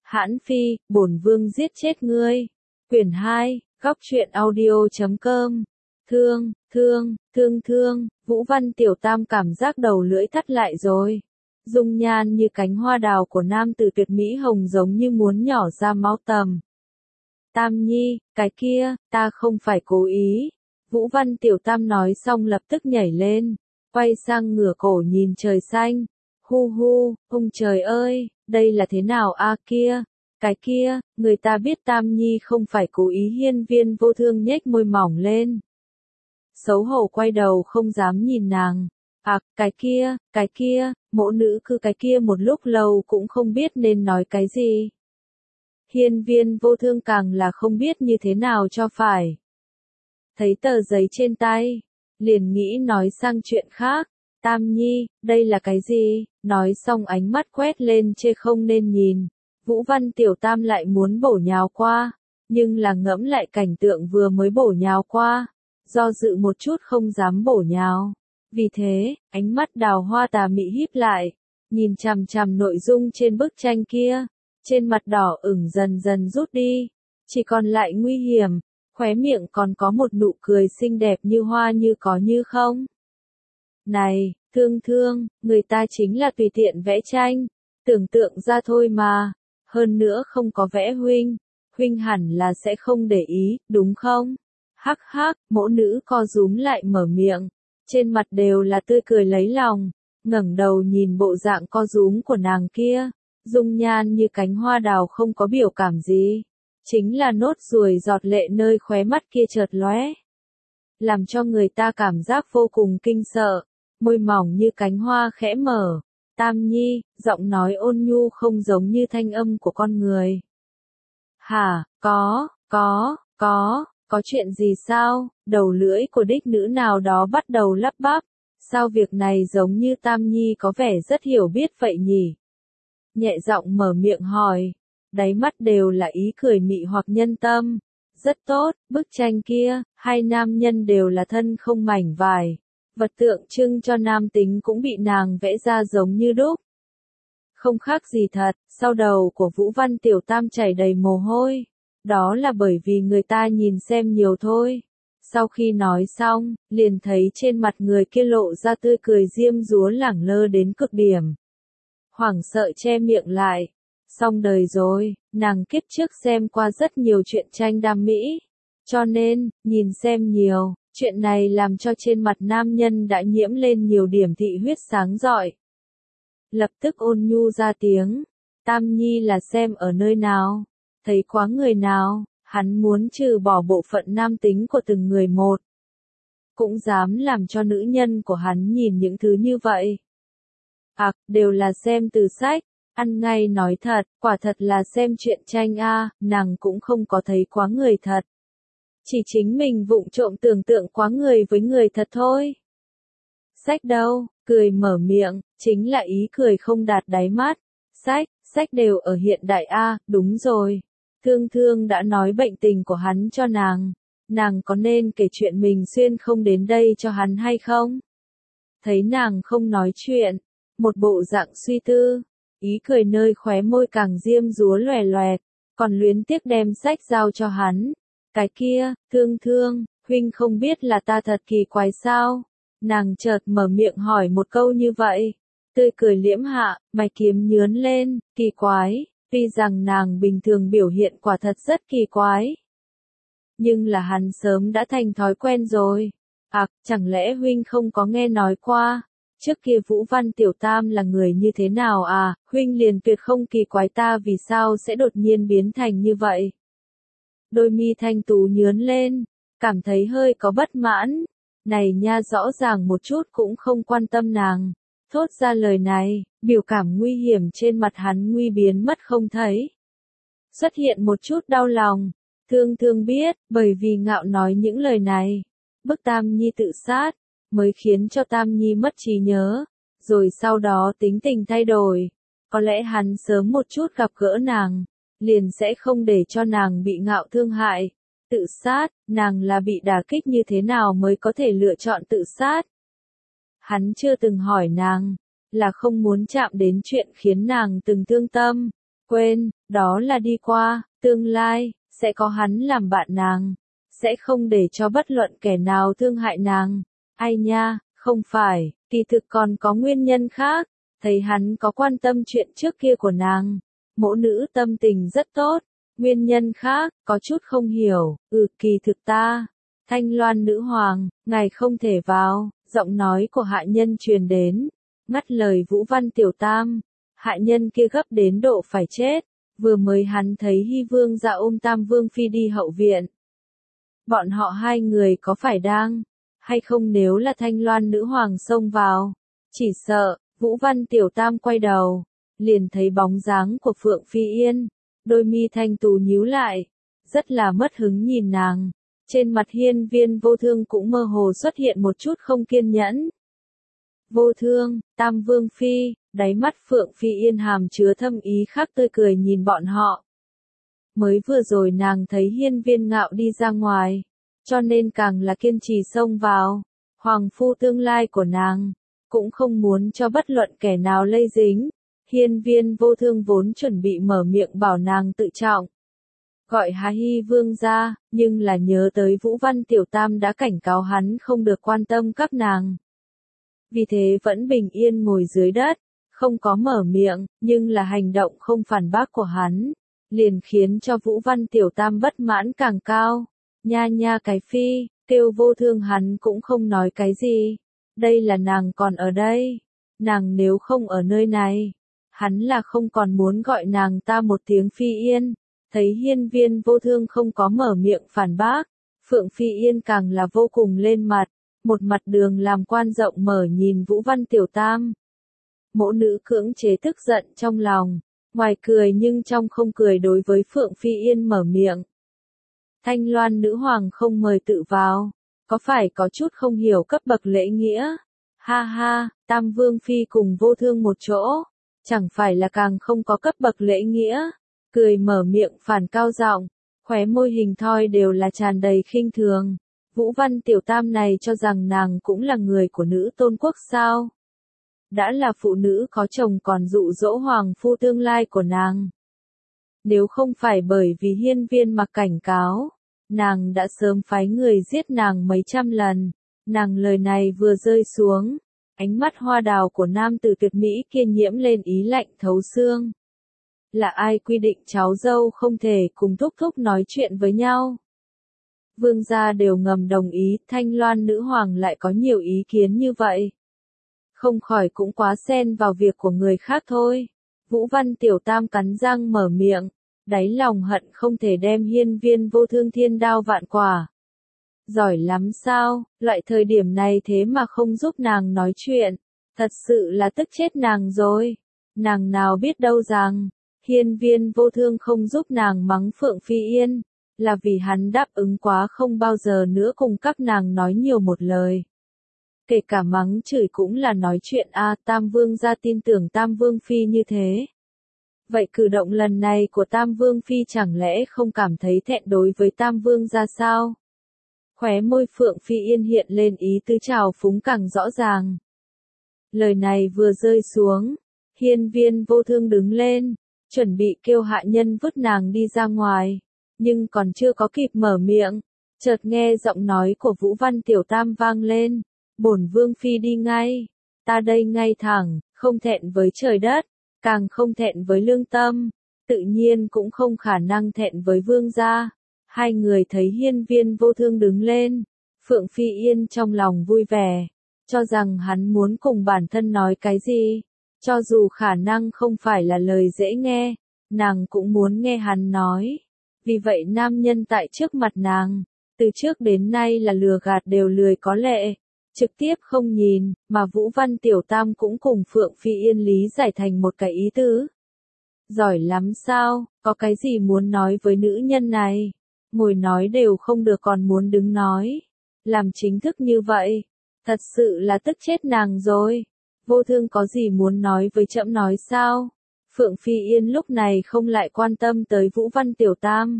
Hãn Phi, bổn vương giết chết ngươi. Quyển 2, góc truyện audio.com. Thương, Vũ Văn Tiểu Tam cảm giác đầu lưỡi thắt lại rồi. Dung nhan như cánh hoa đào của nam tử tuyệt mỹ hồng giống như muốn nhỏ ra máu tầm. Tam Nhi, cái kia, ta không phải cố ý. Vũ Văn Tiểu Tam nói xong lập tức nhảy lên, quay sang ngửa cổ nhìn trời xanh. Hu, ông trời ơi, đây là thế nào a kia? Cái kia, người ta biết Tam Nhi không phải cố ý. Hiên Viên Vô Thương nhếch môi mỏng lên. Xấu hổ quay đầu không dám nhìn nàng. Cái kia, mỗ nữ cứ cái kia một lúc lâu cũng không biết nên nói cái gì. Hiên Viên Vô Thương càng là không biết như thế nào cho phải. Thấy tờ giấy trên tay, liền nghĩ nói sang chuyện khác. Tam Nhi, đây là cái gì? Nói xong ánh mắt quét lên chê không nên nhìn. Vũ Văn Tiểu Tam lại muốn bổ nhào qua, nhưng là ngẫm lại cảnh tượng vừa mới bổ nhào qua, do dự một chút không dám bổ nhào. Vì thế, ánh mắt đào hoa tà mị híp lại, nhìn chằm chằm nội dung trên bức tranh kia, trên mặt đỏ ửng dần dần rút đi, chỉ còn lại nguy hiểm, khóe miệng còn có một nụ cười xinh đẹp như hoa như có như không. Này, thương, người ta chính là tùy tiện vẽ tranh, tưởng tượng ra thôi mà, hơn nữa không có vẽ huynh hẳn là sẽ không để ý, đúng không? Hắc, mỗ nữ co rúm lại mở miệng, trên mặt đều là tươi cười lấy lòng, ngẩng đầu nhìn bộ dạng co rúm của nàng kia, dung nhan như cánh hoa đào không có biểu cảm gì, chính là nốt ruồi giọt lệ nơi khóe mắt kia chợt lóe, làm cho người ta cảm giác vô cùng kinh sợ, môi mỏng như cánh hoa khẽ mở. Tam Nhi, giọng nói ôn nhu không giống như thanh âm của con người. Hả, có chuyện gì sao? Đầu lưỡi của đích nữ nào đó bắt đầu lắp bắp. Sao việc này giống như Tam Nhi có vẻ rất hiểu biết vậy nhỉ? Nhẹ giọng mở miệng hỏi. Đáy mắt đều là ý cười mị hoặc nhân tâm. Rất tốt, bức tranh kia, hai nam nhân đều là thân không mảnh vải. Vật tượng trưng cho nam tính cũng bị nàng vẽ ra giống như đúc. Không khác gì thật, sau đầu của Vũ Văn Tiểu Tam chảy đầy mồ hôi. Đó là bởi vì người ta nhìn xem nhiều thôi. Sau khi nói xong, liền thấy trên mặt người kia lộ ra tươi cười diêm dúa lẳng lơ đến cực điểm. Hoảng sợ che miệng lại. Xong đời rồi, nàng kiếp trước xem qua rất nhiều truyện tranh đam mỹ. Cho nên, nhìn xem nhiều. Chuyện này làm cho trên mặt nam nhân đã nhiễm lên nhiều điểm thị huyết sáng rọi. Lập tức ôn nhu ra tiếng. Tam Nhi là xem ở nơi nào? Thấy quá người nào? Hắn muốn trừ bỏ bộ phận nam tính của từng người một. Cũng dám làm cho nữ nhân của hắn nhìn những thứ như vậy. Đều là xem từ sách. Ăn ngay nói thật, quả thật là xem truyện tranh nàng cũng không có thấy quá người thật. Chỉ chính mình vụng trộm tưởng tượng quá người với người thật thôi. Sách đâu, cười mở miệng, chính là ý cười không đạt đáy mắt. Sách đều ở hiện đại đúng rồi. Thương đã nói bệnh tình của hắn cho nàng có nên kể chuyện mình xuyên không đến đây cho hắn hay không? Thấy nàng không nói chuyện, một bộ dạng suy tư, ý cười nơi khóe môi càng diêm dúa lòe loẹt, còn luyến tiếc đem sách giao cho hắn. Cái kia, thương, huynh không biết là ta thật kỳ quái sao? Nàng chợt mở miệng hỏi một câu như vậy. Tươi cười liễm hạ, mày kiếm nhướn lên, kỳ quái, tuy rằng nàng bình thường biểu hiện quả thật rất kỳ quái. Nhưng là hắn sớm đã thành thói quen rồi. Chẳng lẽ huynh không có nghe nói qua? Trước kia Vũ Văn Tiểu Tam là người như thế nào huynh liền tuyệt không kỳ quái ta vì sao sẽ đột nhiên biến thành như vậy? Đôi mi thanh tú nhướn lên, cảm thấy hơi có bất mãn. Này nha, rõ ràng một chút cũng không quan tâm nàng. Thốt ra lời này, biểu cảm nguy hiểm trên mặt hắn nguy biến mất không thấy. Xuất hiện một chút đau lòng. Thương biết, bởi vì ngạo nói những lời này. Bức Tam Nhi tự sát, mới khiến cho Tam Nhi mất trí nhớ. Rồi sau đó tính tình thay đổi. Có lẽ hắn sớm một chút gặp gỡ nàng. Liền sẽ không để cho nàng bị ngạo thương hại. Tự sát, nàng là bị đả kích như thế nào mới có thể lựa chọn tự sát? Hắn chưa từng hỏi nàng, là không muốn chạm đến chuyện khiến nàng từng thương tâm, Quên, đó là đi qua, tương lai, sẽ có hắn làm bạn nàng. Sẽ không để cho bất luận kẻ nào thương hại nàng. Ai nha, không phải, kỳ thực còn có nguyên nhân khác. Thấy hắn có quan tâm chuyện trước kia của nàng. Mẫu nữ tâm tình rất tốt. Nguyên nhân khác, có chút không hiểu. Kỳ thực ta. Thanh Loan nữ hoàng, ngài không thể vào. Giọng nói của hạ nhân truyền đến. Ngắt lời Vũ Văn Tiểu Tam. Hạ nhân kia gấp đến độ phải chết. Vừa mới hắn thấy Hy Vương ra ôm Tam Vương Phi đi hậu viện. Bọn họ hai người có phải đang, hay không nếu là Thanh Loan nữ hoàng xông vào. Chỉ sợ, Vũ Văn Tiểu Tam quay đầu, liền thấy bóng dáng của Phượng Phi Yên, đôi mi thanh tú nhíu lại, rất là mất hứng nhìn nàng. Trên mặt Hiên Viên Vô Thương cũng mơ hồ xuất hiện một chút không kiên nhẫn. Vô Thương, Tam Vương Phi, đáy mắt Phượng Phi Yên hàm chứa thâm ý khác tươi cười nhìn bọn họ. Mới vừa rồi nàng thấy Hiên Viên Ngạo đi ra ngoài, cho nên càng là kiên trì xông vào. Hoàng phu tương lai của nàng, cũng không muốn cho bất luận kẻ nào lây dính. Hiên Viên Vô Thương vốn chuẩn bị mở miệng bảo nàng tự trọng. Gọi Hà Hy Vương ra, nhưng là nhớ tới Vũ Văn Tiểu Tam đã cảnh cáo hắn không được quan tâm các nàng. Vì thế vẫn bình yên ngồi dưới đất, không có mở miệng, nhưng là hành động không phản bác của hắn, liền khiến cho Vũ Văn Tiểu Tam bất mãn càng cao. Nha nha cái phi, kêu Vô Thương hắn cũng không nói cái gì. Đây là nàng còn ở đây. Nàng nếu không ở nơi này, hắn là không còn muốn gọi nàng ta một tiếng Phi Yên. Thấy Hiên Viên Vô Thương không có mở miệng phản bác, Phượng Phi Yên càng là vô cùng lên mặt, một mặt đường làm quan rộng mở nhìn Vũ Văn Tiểu Tam. Mẫu nữ cưỡng chế tức giận trong lòng, ngoài cười nhưng trong không cười đối với Phượng Phi Yên mở miệng. Thanh Loan nữ hoàng không mời tự vào, có phải có chút không hiểu cấp bậc lễ nghĩa? Ha ha, Tam Vương Phi cùng Vô Thương một chỗ, chẳng phải là càng không có cấp bậc lễ nghĩa? Cười mở miệng phản cao giọng, khóe môi hình thoi đều là tràn đầy khinh thường. Vũ Văn Tiểu Tam này cho rằng nàng cũng là người của nữ tôn quốc sao? Đã là phụ nữ có chồng còn dụ dỗ hoàng phu tương lai của nàng. Nếu không phải bởi vì Hiên Viên mặc cảnh cáo, nàng đã sớm phái người giết nàng mấy trăm lần. Nàng lời này vừa rơi xuống, ánh mắt hoa đào của nam tử tuyệt mỹ kia nhiễm lên ý lạnh thấu xương. Là ai quy định cháu dâu không thể cùng thúc thúc nói chuyện với nhau? Vương gia đều ngầm đồng ý, Thanh Loan nữ hoàng lại có nhiều ý kiến như vậy. Không khỏi cũng quá xen vào việc của người khác thôi. Vũ Văn Tiểu Tam cắn răng mở miệng, đáy lòng hận không thể đem Hiên Viên Vô Thương thiên đao vạn quả. Giỏi lắm sao, loại thời điểm này thế mà không giúp nàng nói chuyện, thật sự là tức chết nàng rồi. Nàng nào biết đâu rằng, Hiên Viên Vô Thương không giúp nàng mắng Phượng Phi Yên, là vì hắn đáp ứng quá không bao giờ nữa cùng các nàng nói nhiều một lời. Kể cả mắng chửi cũng là nói chuyện Tam Vương gia tin tưởng Tam Vương Phi như thế. Vậy cử động lần này của Tam Vương Phi chẳng lẽ không cảm thấy thẹn đối với Tam Vương gia sao? Khóe môi Phượng Phi Yên hiện lên ý tứ trào phúng càng rõ ràng. Lời này vừa rơi xuống, Hiên Viên Vô Thương đứng lên, chuẩn bị kêu hạ nhân vứt nàng đi ra ngoài, nhưng còn chưa có kịp mở miệng, chợt nghe giọng nói của Vũ Văn Tiểu Tam vang lên, bổn Vương Phi đi ngay, ta đây ngay thẳng, không thẹn với trời đất, càng không thẹn với lương tâm, tự nhiên cũng không khả năng thẹn với vương gia. Hai người thấy Hiên Viên Vô Thương đứng lên, Phượng Phi Yên trong lòng vui vẻ, cho rằng hắn muốn cùng bản thân nói cái gì, cho dù khả năng không phải là lời dễ nghe, nàng cũng muốn nghe hắn nói. Vì vậy nam nhân tại trước mặt nàng, từ trước đến nay là lừa gạt đều lười có lệ, trực tiếp không nhìn, mà Vũ Văn Tiểu Tam cũng cùng Phượng Phi Yên lý giải thành một cái ý tứ. Giỏi lắm sao, có cái gì muốn nói với nữ nhân này? Ngồi nói đều không được còn muốn đứng nói. Làm chính thức như vậy, thật sự là tức chết nàng rồi. Vô Thương có gì muốn nói với trẫm nói sao? Phượng Phi Yên lúc này không lại quan tâm tới Vũ Văn Tiểu Tam.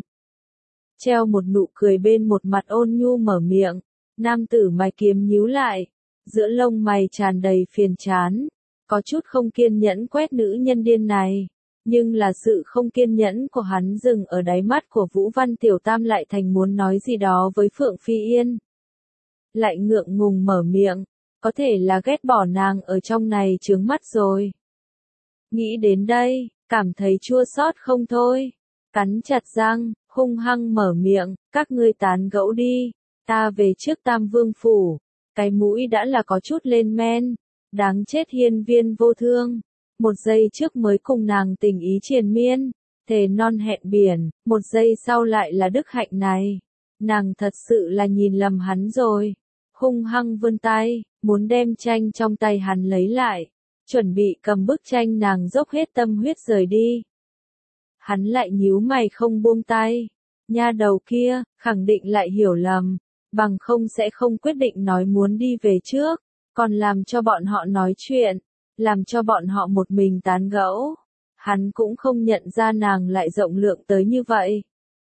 Treo một nụ cười bên một mặt ôn nhu mở miệng, nam tử mày kiếm nhíu lại, giữa lông mày tràn đầy phiền chán, có chút không kiên nhẫn quét nữ nhân điên này. Nhưng là sự không kiên nhẫn của hắn dừng ở đáy mắt của Vũ Văn Tiểu Tam lại thành muốn nói gì đó với Phượng Phi Yên. Lại ngượng ngùng mở miệng, có thể là ghét bỏ nàng ở trong này chướng mắt rồi. Nghĩ đến đây, cảm thấy chua xót không thôi. Cắn chặt răng, hung hăng mở miệng, các ngươi tán gẫu đi, ta về trước Tam Vương Phủ. Cái mũi đã là có chút lên men, đáng chết hiên viên vô thương. Một giây trước mới cùng nàng tình ý triền miên, thề non hẹn biển, một giây sau lại là đức hạnh này. Nàng thật sự là nhìn lầm hắn rồi. Hung hăng vươn tay, muốn đem tranh trong tay hắn lấy lại, chuẩn bị cầm bức tranh nàng dốc hết tâm huyết rời đi. Hắn lại nhíu mày không buông tay. Nha đầu kia, khẳng định lại hiểu lầm, bằng không sẽ không quyết định nói muốn đi về trước, còn làm cho bọn họ nói chuyện, làm cho bọn họ một mình tán gẫu. Hắn cũng không nhận ra nàng lại rộng lượng tới như vậy.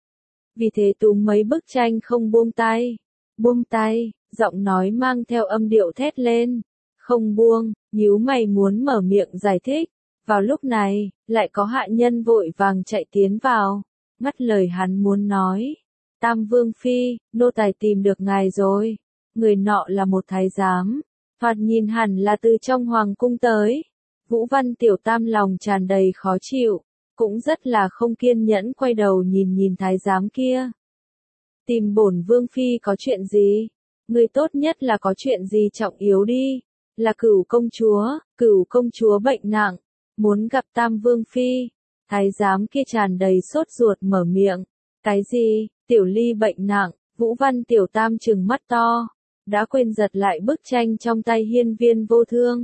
Vì thế túm mấy bức tranh không buông tay. Buông tay, giọng nói mang theo âm điệu thét lên. Không buông, nhíu mày muốn mở miệng giải thích. Vào lúc này, lại có hạ nhân vội vàng chạy tiến vào, ngắt lời hắn muốn nói. Tam Vương Phi, nô tài tìm được ngài rồi. Người nọ là một thái giám, thoạt nhìn hẳn là từ trong hoàng cung tới. Vũ Văn Tiểu Tam lòng tràn đầy khó chịu, cũng rất là không kiên nhẫn quay đầu nhìn nhìn thái giám kia. Tìm bổn Vương Phi có chuyện gì? Người tốt nhất là có chuyện gì trọng yếu đi. Là Cửu công chúa bệnh nặng, muốn gặp Tam Vương Phi. Thái giám kia tràn đầy sốt ruột mở miệng. Cái gì, Tiểu Ly bệnh nặng? Vũ Văn Tiểu Tam trừng mắt to, đã quên giật lại bức tranh trong tay hiên viên vô thương.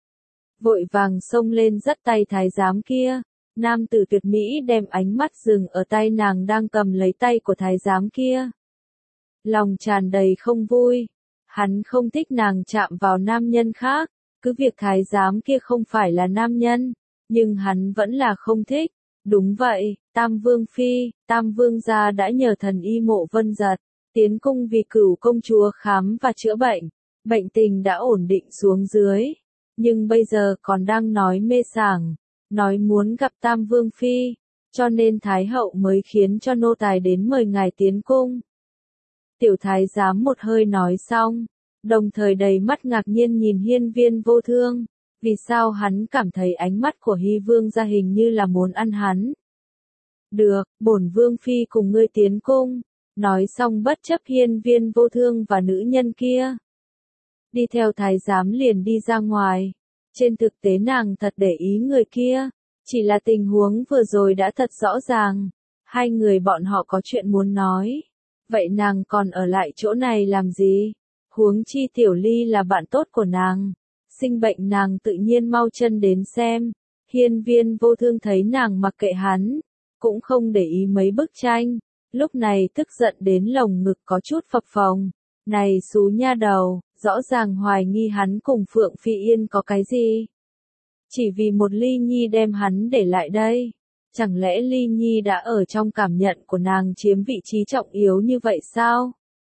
Vội vàng xông lên dắt tay thái giám kia. Nam tử tuyệt mỹ đem ánh mắt dừng ở tay nàng đang cầm lấy tay của thái giám kia. Lòng tràn đầy không vui. Hắn không thích nàng chạm vào nam nhân khác, cứ việc thái giám kia không phải là nam nhân, nhưng hắn vẫn là không thích. Đúng vậy, Tam Vương Phi, Tam Vương gia đã nhờ thần y Mộ Vân Giật tiến cung vì Cửu công chúa khám và chữa bệnh. Bệnh tình đã ổn định xuống dưới, nhưng bây giờ còn đang nói mê sảng, nói muốn gặp Tam Vương Phi, cho nên Thái hậu mới khiến cho nô tài đến mời ngài tiến cung. Tiểu thái giám một hơi nói xong, đồng thời đầy mắt ngạc nhiên nhìn hiên viên vô thương. Vì sao hắn cảm thấy ánh mắt của Hy Vương gia hình như là muốn ăn hắn? Được, bổn Vương Phi cùng ngươi tiến cung. Nói xong bất chấp hiên viên vô thương và nữ nhân kia. Đi theo thái giám liền đi ra ngoài. Trên thực tế nàng thật để ý người kia. Chỉ là tình huống vừa rồi đã thật rõ ràng. Hai người bọn họ có chuyện muốn nói. Vậy nàng còn ở lại chỗ này làm gì? Huống chi Tiểu Ly là bạn tốt của nàng. Sinh bệnh nàng tự nhiên mau chân đến xem. Hiên viên vô thương thấy nàng mặc kệ hắn, cũng không để ý mấy bức tranh. Lúc này tức giận đến lồng ngực có chút phập phồng. Này xú nha đầu, rõ ràng hoài nghi hắn cùng Phượng Phi Yên có cái gì? Chỉ vì một Ly Nhi đem hắn để lại đây. Chẳng lẽ Ly Nhi đã ở trong cảm nhận của nàng chiếm vị trí trọng yếu như vậy sao?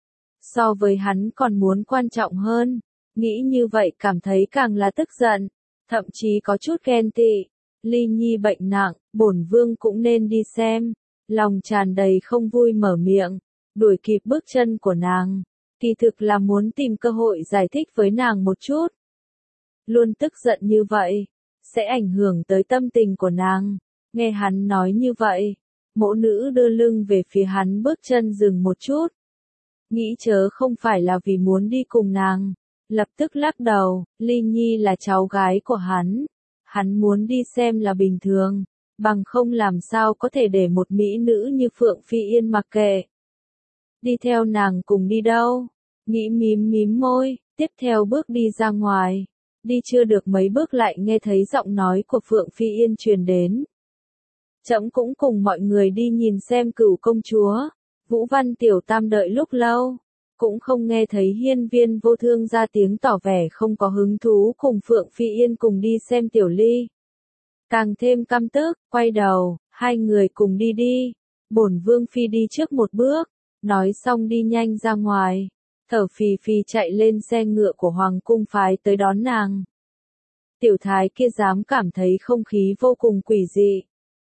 So với hắn còn muốn quan trọng hơn. Nghĩ như vậy cảm thấy càng là tức giận, thậm chí có chút ghen tị. Ly Nhi bệnh nặng, bổn vương cũng nên đi xem. Lòng tràn đầy không vui mở miệng, đuổi kịp bước chân của nàng. Kỳ thực là muốn tìm cơ hội giải thích với nàng một chút. Luôn tức giận như vậy, sẽ ảnh hưởng tới tâm tình của nàng. Nghe hắn nói như vậy, mẫu nữ đưa lưng về phía hắn bước chân dừng một chút. Nghĩ chớ không phải là vì muốn đi cùng nàng. Lập tức lắc đầu, Ly Nhi là cháu gái của hắn. Hắn muốn đi xem là bình thường, bằng không làm sao có thể để một mỹ nữ như Phượng Phi Yên mặc kệ. Đi theo nàng cùng đi đâu? Nghĩ mím môi, tiếp theo bước đi ra ngoài. Đi chưa được mấy bước lại nghe thấy giọng nói của Phượng Phi Yên truyền đến. Trẫm cũng cùng mọi người đi nhìn xem Cửu công chúa. Vũ Văn Tiểu Tam đợi lúc lâu, cũng không nghe thấy hiên viên vô thương ra tiếng tỏ vẻ không có hứng thú cùng Phượng Phi Yên cùng đi xem Tiểu Ly. Càng thêm căm tức, quay đầu, hai người cùng đi đi. Bổn Vương Phi đi trước một bước, nói xong đi nhanh ra ngoài, thở phì phì chạy lên xe ngựa của Hoàng cung phái tới đón nàng. Tiểu thái kia dám cảm thấy không khí vô cùng quỷ dị,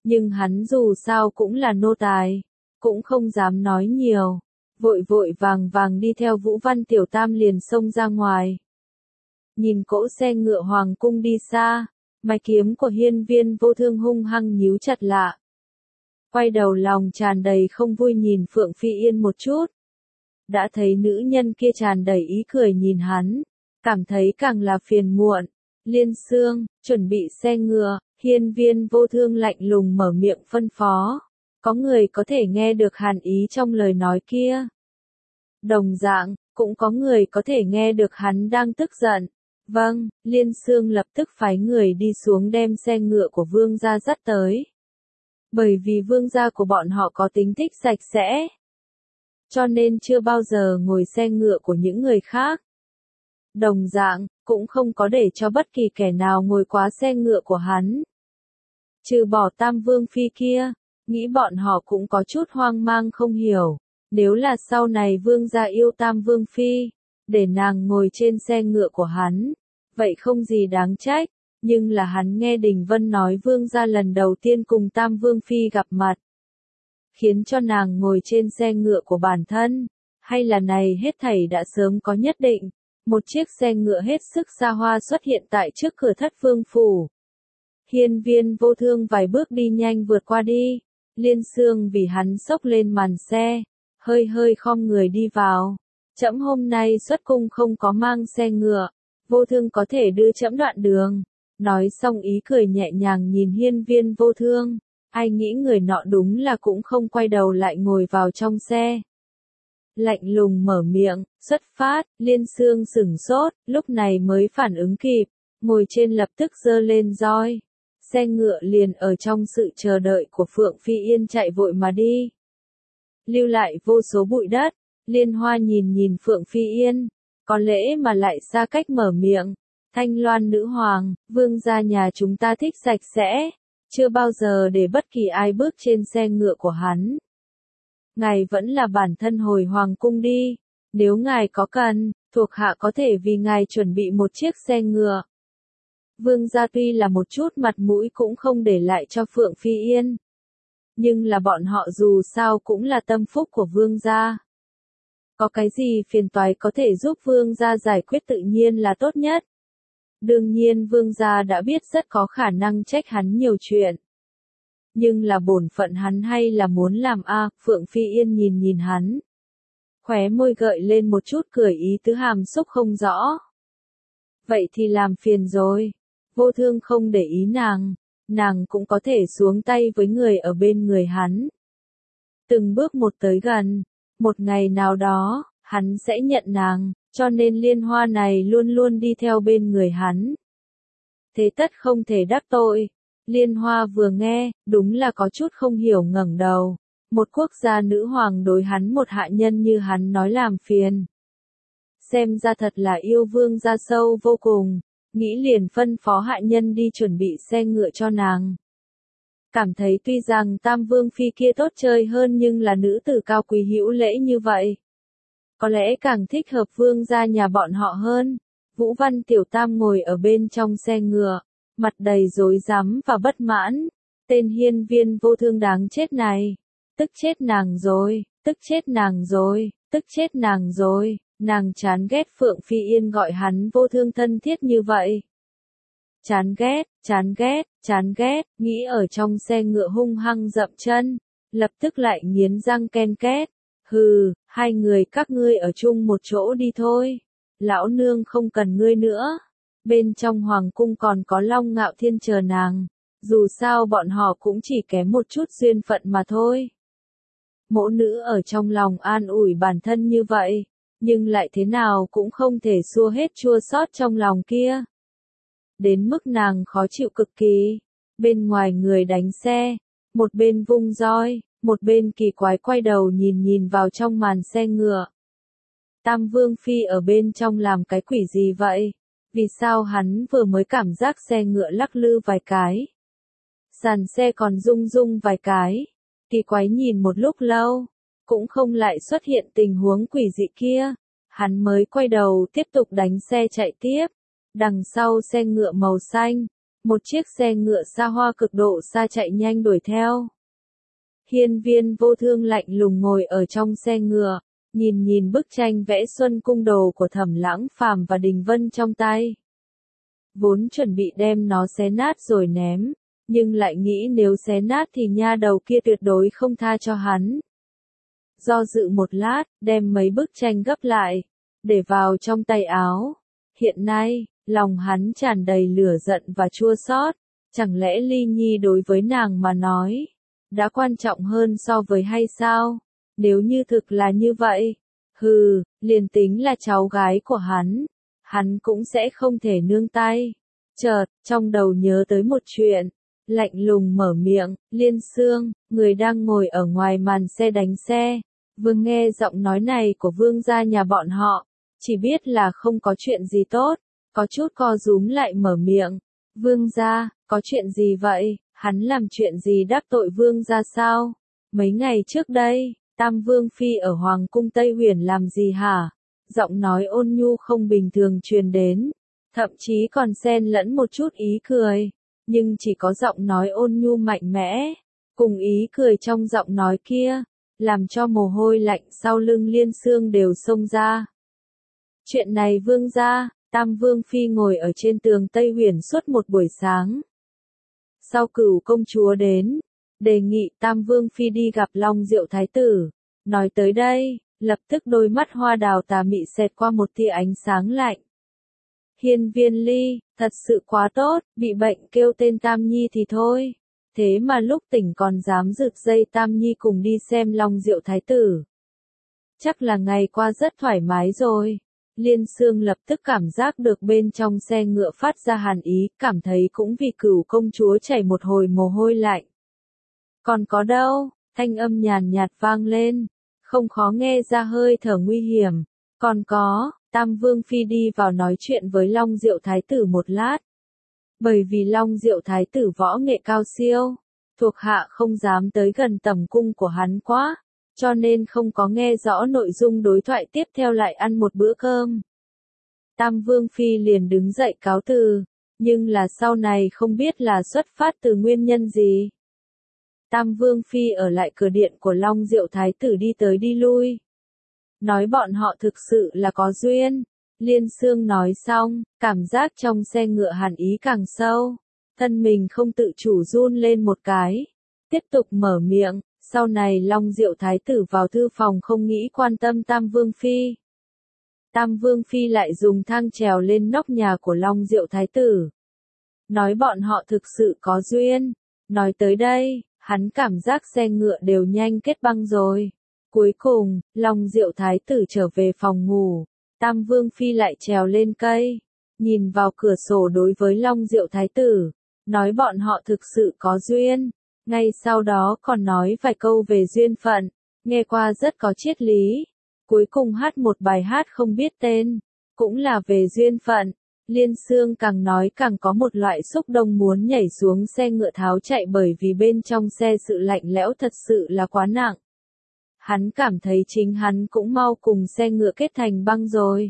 Nhưng hắn dù sao cũng là nô tài, cũng không dám nói nhiều, vội vội vàng vàng đi theo Vũ Văn Tiểu Tam liền xông ra ngoài. Nhìn cỗ xe ngựa hoàng cung đi xa, mày kiếm của Hiên Viên Vô Thương hung hăng nhíu chặt lại. Quay đầu lòng tràn đầy không vui nhìn Phượng Phi Yên một chút. Đã thấy nữ nhân kia tràn đầy ý cười nhìn hắn, cảm thấy càng là phiền muộn. Liên Xương, chuẩn bị xe ngựa, Hiên Viên Vô Thương lạnh lùng mở miệng phân phó. Có người có thể nghe được hàn ý trong lời nói kia. Đồng dạng, cũng có người có thể nghe được hắn đang tức giận. Vâng, Liên Xương lập tức phái người đi xuống đem xe ngựa của vương gia dắt tới. Bởi vì vương gia của bọn họ có tính thích sạch sẽ, cho nên chưa bao giờ ngồi xe ngựa của những người khác. Đồng dạng, cũng không có để cho bất kỳ kẻ nào ngồi quá xe ngựa của hắn. Trừ bỏ Tam Vương Phi kia, nghĩ bọn họ cũng có chút hoang mang không hiểu. Nếu là sau này vương gia yêu Tam Vương Phi, để nàng ngồi trên xe ngựa của hắn, vậy không gì đáng trách. Nhưng là hắn nghe Đình Vân nói vương gia lần đầu tiên cùng Tam Vương Phi gặp mặt, khiến cho nàng ngồi trên xe ngựa của bản thân, hay là này hết thảy đã sớm có nhất định. Một chiếc xe ngựa hết sức xa hoa xuất hiện tại trước cửa Thất Vương phủ. Hiên Viên Vô Thương vài bước đi nhanh vượt qua đi, Liên Xương vì hắn xốc lên màn xe, hơi hơi khom người đi vào. Trẫm hôm nay xuất cung không có mang xe ngựa, Vô Thương có thể đưa trẫm đoạn đường. Nói xong ý cười nhẹ nhàng nhìn Hiên Viên Vô Thương, ai nghĩ người nọ đúng là cũng không quay đầu lại ngồi vào trong xe. Lạnh lùng mở miệng, xuất phát, Liên Xương sửng sốt, lúc này mới phản ứng kịp, ngồi trên lập tức giơ lên roi. Xe ngựa liền ở trong sự chờ đợi của Phượng Phi Yên chạy vội mà đi. Lưu lại vô số bụi đất, Liên Hoa nhìn nhìn Phượng Phi Yên, có lẽ mà lại xa cách mở miệng. Thanh Loan nữ hoàng, vương gia nhà chúng ta thích sạch sẽ, chưa bao giờ để bất kỳ ai bước trên xe ngựa của hắn. Ngài vẫn là bản thân hồi hoàng cung đi, nếu ngài có cần, thuộc hạ có thể vì ngài chuẩn bị một chiếc xe ngựa. Vương gia tuy là một chút mặt mũi cũng không để lại cho Phượng Phi Yên. Nhưng là bọn họ dù sao cũng là tâm phúc của vương gia. Có cái gì phiền toái có thể giúp vương gia giải quyết tự nhiên là tốt nhất. Đương nhiên vương gia đã biết rất có khả năng trách hắn nhiều chuyện. Nhưng là bổn phận hắn hay là muốn làm a? Phượng Phi Yên nhìn nhìn hắn. Khóe môi gợi lên một chút cười ý tứ hàm xúc không rõ. Vậy thì làm phiền rồi. Vô Thương không để ý nàng cũng có thể xuống tay với người ở bên người hắn. Từng bước một tới gần, một ngày nào đó, hắn sẽ nhận nàng, cho nên Liên Hoa này luôn luôn đi theo bên người hắn. Thế tất không thể đắc tội. Liên Hoa vừa nghe, đúng là có chút không hiểu ngẩng đầu. Một quốc gia nữ hoàng đối hắn một hạ nhân như hắn nói làm phiền. Xem ra thật là yêu vương gia sâu vô cùng, nghĩ liền phân phó hạ nhân đi chuẩn bị xe ngựa cho nàng. Cảm thấy tuy rằng Tam Vương Phi kia tốt chơi hơn nhưng là nữ tử cao quý hữu lễ như vậy. Có lẽ càng thích hợp vương gia nhà bọn họ hơn. Vũ Văn Tiểu Tam ngồi ở bên trong xe ngựa, mặt đầy rối rắm và bất mãn. Tên Hiên Viên Vô Thương đáng chết này. Tức chết nàng rồi, tức chết nàng rồi, tức chết nàng rồi. Nàng chán ghét Phượng Phi Yên gọi hắn Vô Thương thân thiết như vậy. Chán ghét, chán ghét, chán ghét, nghĩ ở trong xe ngựa hung hăng dậm chân, lập tức lại nghiến răng ken két. Hừ, hai người các ngươi ở chung một chỗ đi thôi. Lão nương không cần ngươi nữa. Bên trong hoàng cung còn có Long Ngạo Thiên chờ nàng. Dù sao bọn họ cũng chỉ kém một chút duyên phận mà thôi. Mẫu nữ ở trong lòng an ủi bản thân như vậy, nhưng lại thế nào cũng không thể xua hết chua xót trong lòng kia. Đến mức nàng khó chịu cực kỳ. Bên ngoài người đánh xe, một bên vung roi, một bên kỳ quái quay đầu nhìn nhìn vào trong màn xe ngựa. Tam Vương Phi ở bên trong làm cái quỷ gì vậy? Vì sao hắn vừa mới cảm giác xe ngựa lắc lư vài cái? Sàn xe còn rung rung vài cái. Kỳ quái nhìn một lúc lâu, cũng không lại xuất hiện tình huống quỷ dị kia. Hắn mới quay đầu tiếp tục đánh xe chạy tiếp. Đằng sau xe ngựa màu xanh, Một chiếc xe ngựa xa hoa cực độ xa chạy nhanh đuổi theo. Hiên Viên Vô Thương lạnh lùng ngồi ở trong xe ngựa, nhìn bức tranh vẽ Xuân Cung Đồ của Thẩm Lãng Phàm và Đình Vân trong tay. Vốn chuẩn bị đem nó xé nát rồi ném, nhưng lại nghĩ nếu xé nát thì nha đầu kia tuyệt đối không tha cho hắn. Do dự một lát, đem mấy bức tranh gấp lại, để vào trong tay áo. Hiện nay, lòng hắn tràn đầy lửa giận và chua xót, chẳng lẽ Ly Nhi đối với nàng mà nói, đã quan trọng hơn so với hay sao? Nếu như thực là như vậy, liền tính là cháu gái của hắn cũng sẽ không thể nương tay. Chợt, trong đầu nhớ tới một chuyện, lạnh lùng mở miệng, Liên Xương, người đang ngồi ở ngoài màn xe đánh xe. Vừa nghe giọng nói này của vương gia nhà bọn họ, chỉ biết là không có chuyện gì tốt, có chút co rúm lại mở miệng. Vương gia, có chuyện gì vậy? Hắn làm chuyện gì đắc tội vương gia sao? Mấy ngày trước đây, Tam Vương Phi ở Hoàng cung Tây Huyền làm gì hả? Giọng nói ôn nhu không bình thường truyền đến, thậm chí còn xen lẫn một chút ý cười, nhưng chỉ có giọng nói ôn nhu mạnh mẽ, cùng ý cười trong giọng nói kia, làm cho mồ hôi lạnh sau lưng Liên Xương đều xông ra. Chuyện này vương gia, Tam Vương Phi ngồi ở trên tường Tây Huyền suốt một buổi sáng. Sau Cửu công chúa đến, đề nghị Tam Vương Phi đi gặp Long Diệu Thái tử. Nói tới đây, lập tức đôi mắt hoa đào tà mị xẹt qua một tia ánh sáng lạnh. Hiên Viên Ly, thật sự quá tốt, bị bệnh kêu tên Tam Nhi thì thôi. Thế mà lúc tỉnh còn dám rực dây Tam Nhi cùng đi xem Long Diệu Thái tử. Chắc là ngày qua rất thoải mái rồi. Liên Xương lập tức cảm giác được bên trong xe ngựa phát ra hàn ý, cảm thấy cũng vì Cửu công chúa chảy một hồi mồ hôi lạnh. Còn có đâu, thanh âm nhàn nhạt vang lên, không khó nghe ra hơi thở nguy hiểm. Còn có, Tam Vương Phi đi vào nói chuyện với Long Diệu Thái tử một lát. Bởi vì Long Diệu Thái tử võ nghệ cao siêu, thuộc hạ không dám tới gần tầm cung của hắn quá, cho nên không có nghe rõ nội dung đối thoại tiếp theo lại ăn một bữa cơm. Tam Vương Phi liền đứng dậy cáo từ, nhưng là sau này không biết là xuất phát từ nguyên nhân gì. Tam Vương Phi ở lại cửa điện của Long Diệu Thái tử đi tới đi lui. Nói bọn họ thực sự là có duyên. Liên Xương nói xong, cảm giác trong xe ngựa hàn ý càng sâu. Thân mình không tự chủ run lên một cái. Tiếp tục mở miệng, sau này Long Diệu Thái tử vào thư phòng không nghĩ quan tâm Tam Vương Phi. Tam Vương Phi lại dùng thang trèo lên nóc nhà của Long Diệu Thái tử. Nói bọn họ thực sự có duyên. Nói tới đây, hắn cảm giác xe ngựa đều nhanh kết băng rồi. Cuối cùng, Long Diệu Thái tử trở về phòng ngủ. Tam Vương Phi lại trèo lên cây, nhìn vào cửa sổ đối với Long Diệu Thái tử, nói bọn họ thực sự có duyên. Ngay sau đó còn nói vài câu về duyên phận, nghe qua rất có triết lý. Cuối cùng hát một bài hát không biết tên, cũng là về duyên phận. Liên Xương càng nói càng có một loại xúc động muốn nhảy xuống xe ngựa tháo chạy bởi vì bên trong xe sự lạnh lẽo thật sự là quá nặng. Hắn cảm thấy chính hắn cũng mau cùng xe ngựa kết thành băng rồi.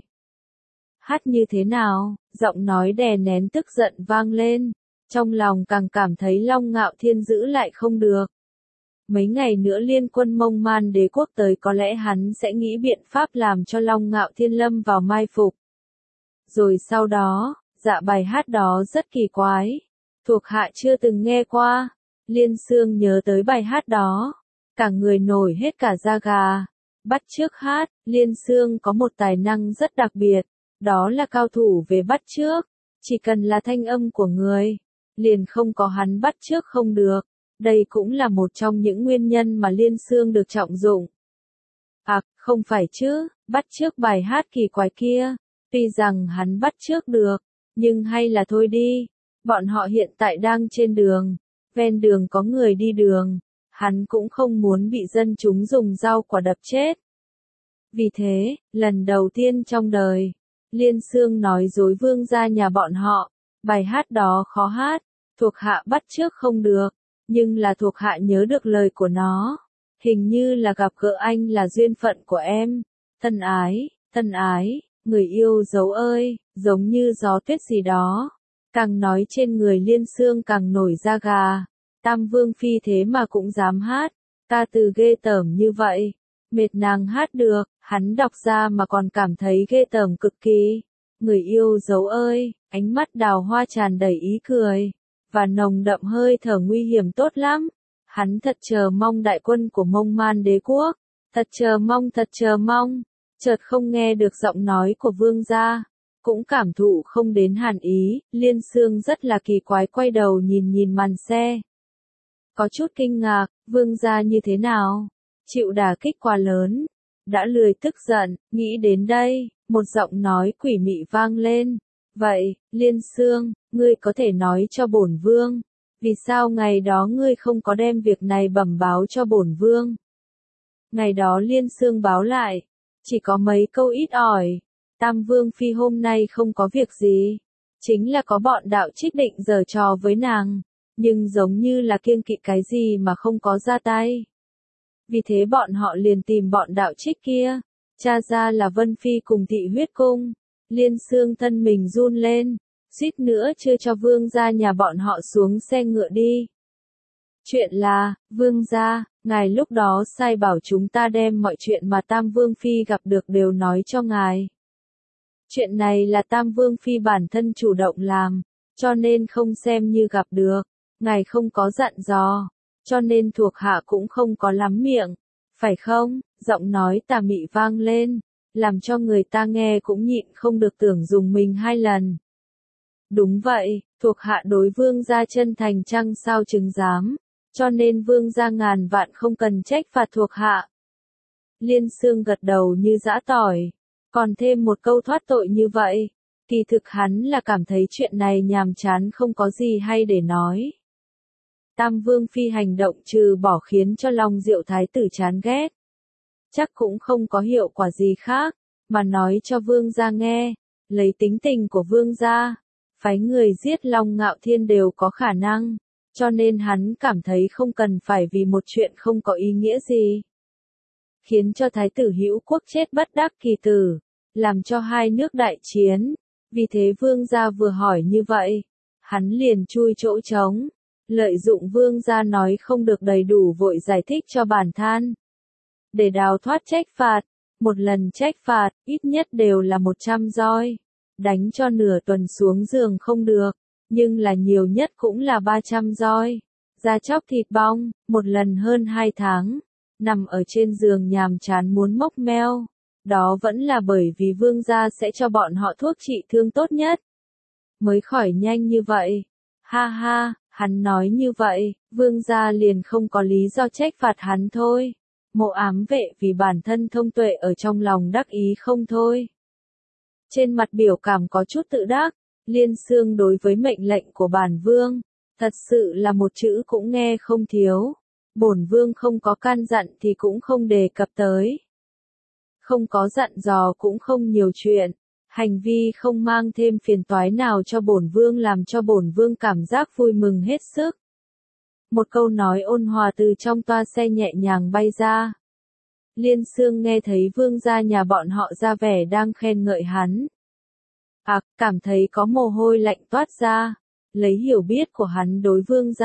Hát như thế nào? Giọng nói đè nén tức giận vang lên. Trong lòng càng cảm thấy Long Ngạo Thiên giữ lại không được. Mấy ngày nữa liên quân Mông Man đế quốc tới có lẽ hắn sẽ nghĩ biện pháp làm cho Long Ngạo Thiên lâm vào mai phục. Rồi sau đó, dạ bài hát đó rất kỳ quái. Thuộc hạ chưa từng nghe qua. Liên Xương nhớ tới bài hát đó. Cả người nổi hết cả da gà. Bắt chước hát, Liên Xương có một tài năng rất đặc biệt. Đó là cao thủ về bắt chước. Chỉ cần là thanh âm của người, liền không có hắn bắt chước không được. Đây cũng là một trong những nguyên nhân mà Liên Xương được trọng dụng. À, không phải chứ, bắt chước bài hát kỳ quái kia. Tuy rằng hắn bắt chước được, nhưng hay là thôi đi. Bọn họ hiện tại đang trên đường. Ven đường có người đi đường. Hắn cũng không muốn bị dân chúng dùng dao quả đập chết. Vì thế, lần đầu tiên trong đời, Liên Xương nói dối vương gia nhà bọn họ. Bài hát đó khó hát, thuộc hạ bắt chước không được, nhưng là thuộc hạ nhớ được lời của nó. Hình như là gặp gỡ anh là duyên phận của em. Thân ái, người yêu dấu ơi, giống như gió tuyết gì đó. Càng nói trên người Liên Xương càng nổi da gà. Tam Vương Phi thế mà cũng dám hát, ca từ ghê tởm như vậy. Mệt nàng hát được, hắn đọc ra mà còn cảm thấy ghê tởm cực kỳ. Người yêu dấu ơi, ánh mắt đào hoa tràn đầy ý cười, và nồng đậm hơi thở nguy hiểm tốt lắm. Hắn thật chờ mong đại quân của Mông Man đế quốc, thật chờ mong. Chợt không nghe được giọng nói của vương gia, cũng cảm thụ không đến hàn ý, Liên Xương rất là kỳ quái quay đầu nhìn màn xe. Có chút kinh ngạc, vương gia như thế nào? Chịu đả kích quá lớn, đã lười tức giận, nghĩ đến đây, một giọng nói quỷ mị vang lên. Vậy, Liên Xương, ngươi có thể nói cho bổn vương, vì sao ngày đó ngươi không có đem việc này bẩm báo cho bổn vương? Ngày đó Liên Xương báo lại, chỉ có mấy câu ít ỏi. Tam Vương Phi hôm nay không có việc gì, chính là có bọn đạo trích định giở trò với nàng, nhưng giống như là kiêng kỵ cái gì mà không có ra tay. Vì thế bọn họ liền tìm bọn đạo trích kia, tra ra là Vân Phi cùng Thị Huyết Cung. Liên Xương thân mình run lên, suýt nữa chưa cho vương gia nhà bọn họ xuống xe ngựa đi. Chuyện là, vương gia, ngài lúc đó sai bảo chúng ta đem mọi chuyện mà Tam Vương Phi gặp được đều nói cho ngài. Chuyện này là Tam Vương Phi bản thân chủ động làm, cho nên không xem như gặp được. Ngài không có dặn dò, cho nên thuộc hạ cũng không có lắm miệng. Phải không? Giọng nói tà mị vang lên, làm cho người ta nghe cũng nhịn không được tưởng dùng mình hai lần. Đúng vậy, thuộc hạ đối vương gia chân thành chăng sao chứng giám, cho nên vương gia ngàn vạn không cần trách phạt thuộc hạ. Liên Xương gật đầu như giã tỏi, còn thêm một câu thoát tội như vậy, kỳ thực hắn là cảm thấy chuyện này nhàm chán không có gì hay để nói. Tam Vương Phi hành động trừ bỏ khiến cho Long Diệu Thái tử chán ghét, chắc cũng không có hiệu quả gì khác, mà nói cho vương gia nghe, lấy tính tình của vương gia, phái người giết Long Ngạo Thiên đều có khả năng, cho nên hắn cảm thấy không cần phải vì một chuyện không có ý nghĩa gì. Khiến cho Thái tử Hữu Quốc chết bất đắc kỳ tử, làm cho hai nước đại chiến, vì thế vương gia vừa hỏi như vậy, hắn liền chui chỗ trống, lợi dụng vương gia nói không được đầy đủ vội giải thích cho bản thân. Để đào thoát trách phạt, một lần trách phạt, ít nhất đều là 100 roi, đánh cho nửa tuần xuống giường không được, nhưng là nhiều nhất cũng là 300 roi, da chóc thịt bong, một lần hơn 2 tháng, nằm ở trên giường nhàm chán muốn mốc meo, đó vẫn là bởi vì vương gia sẽ cho bọn họ thuốc trị thương tốt nhất, mới khỏi nhanh như vậy. Ha ha, hắn nói như vậy, vương gia liền không có lý do trách phạt hắn thôi. Mộ Ám Vệ vì bản thân thông tuệ ở trong lòng đắc ý không thôi. Trên mặt biểu cảm có chút tự đắc, Liên Xương đối với mệnh lệnh của bản vương, thật sự là một chữ cũng nghe không thiếu. Bổn vương không có can dặn thì cũng không đề cập tới. Không có dặn dò cũng không nhiều chuyện, hành vi không mang thêm phiền toái nào cho bổn vương làm cho bổn vương cảm giác vui mừng hết sức. Một câu nói ôn hòa từ trong toa xe nhẹ nhàng bay ra. Liên Xương nghe thấy vương gia nhà bọn họ ra vẻ đang khen ngợi hắn. Cảm thấy có mồ hôi lạnh toát ra. Lấy hiểu biết của hắn đối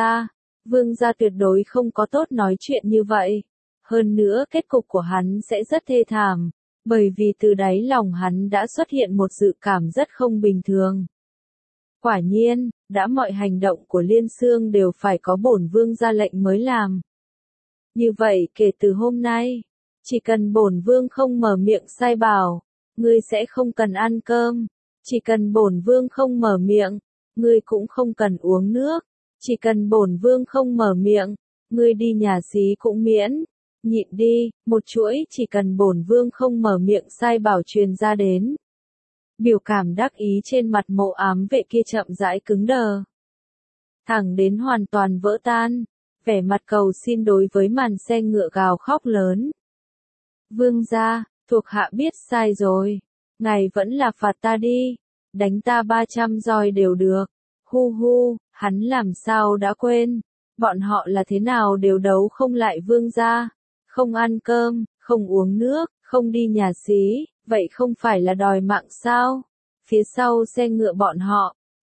vương gia tuyệt đối không có tốt nói chuyện như vậy. Hơn nữa kết cục của hắn sẽ rất thê thảm, bởi vì từ đáy lòng hắn đã xuất hiện một dự cảm rất không bình thường. Quả nhiên, đã mọi hành động của Liên Xương đều phải có bổn vương ra lệnh mới làm. Như vậy kể từ hôm nay, chỉ cần bổn vương không mở miệng sai bảo, ngươi sẽ không cần ăn cơm. Chỉ cần bổn vương không mở miệng, ngươi cũng không cần uống nước. Chỉ cần bổn vương không mở miệng, ngươi đi nhà xí cũng miễn. Nhịn đi, một chuỗi chỉ cần bổn vương không mở miệng sai bảo truyền ra đến. Biểu cảm đắc ý trên mặt Mộ Ám Vệ kia chậm rãi cứng đờ. Thẳng đến hoàn toàn vỡ tan, vẻ mặt cầu xin đối với màn xe ngựa gào khóc lớn. Vương gia, thuộc hạ biết sai rồi, ngài vẫn là phạt ta đi, đánh ta 300 roi đều được. Hu hu, hắn làm sao đã quên, bọn họ là thế nào đều đấu không lại vương gia, không ăn cơm, không uống nước, không đi nhà xí, vậy không phải là đòi mạng sao? Phía sau xe ngựa bọn họ,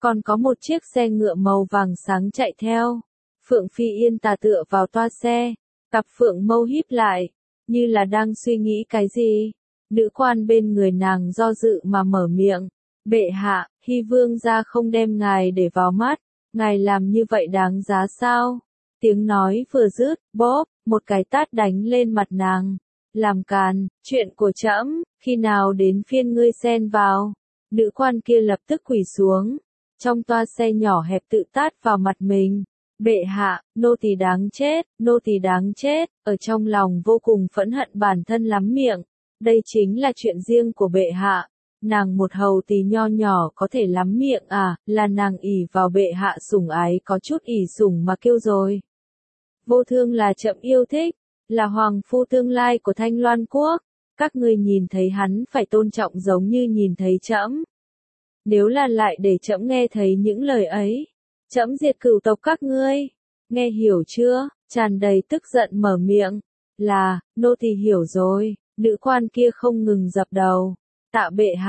Còn có một chiếc xe ngựa màu vàng sáng chạy theo. Phượng Phi Yên tà tựa vào toa xe, cặp phượng mâu híp lại, như là đang suy nghĩ cái gì. Nữ quan bên người nàng do dự mà mở miệng, bệ hạ, Hy vương gia không đem ngài để vào mắt, ngài làm như vậy đáng giá sao? Tiếng nói vừa dứt, bóp, một cái tát đánh lên mặt nàng. Làm càn, chuyện của trẫm, khi nào đến phiên ngươi xen vào? Nữ quan kia lập tức quỳ xuống, trong toa xe nhỏ hẹp tự tát vào mặt mình. Bệ hạ, nô tỳ đáng chết, nô tỳ đáng chết, ở trong lòng vô cùng phẫn hận bản thân lắm miệng. Đây chính là chuyện riêng của bệ hạ. Nàng một hầu tỳ nho nhỏ có thể lắm miệng à, là nàng ỷ vào bệ hạ sủng ái có chút ỷ sủng mà kêu rồi. Vô Thương là trẫm yêu thích, là hoàng phu tương lai của Thanh Loan quốc, các ngươi nhìn thấy hắn phải tôn trọng giống như nhìn thấy trẫm. Nếu là lại để trẫm nghe thấy những lời ấy, trẫm diệt cửu tộc các ngươi. Nghe hiểu chưa? Tràn đầy tức giận mở miệng. Là, nô tỳ hiểu rồi. Nữ quan kia không ngừng dập đầu. Tạ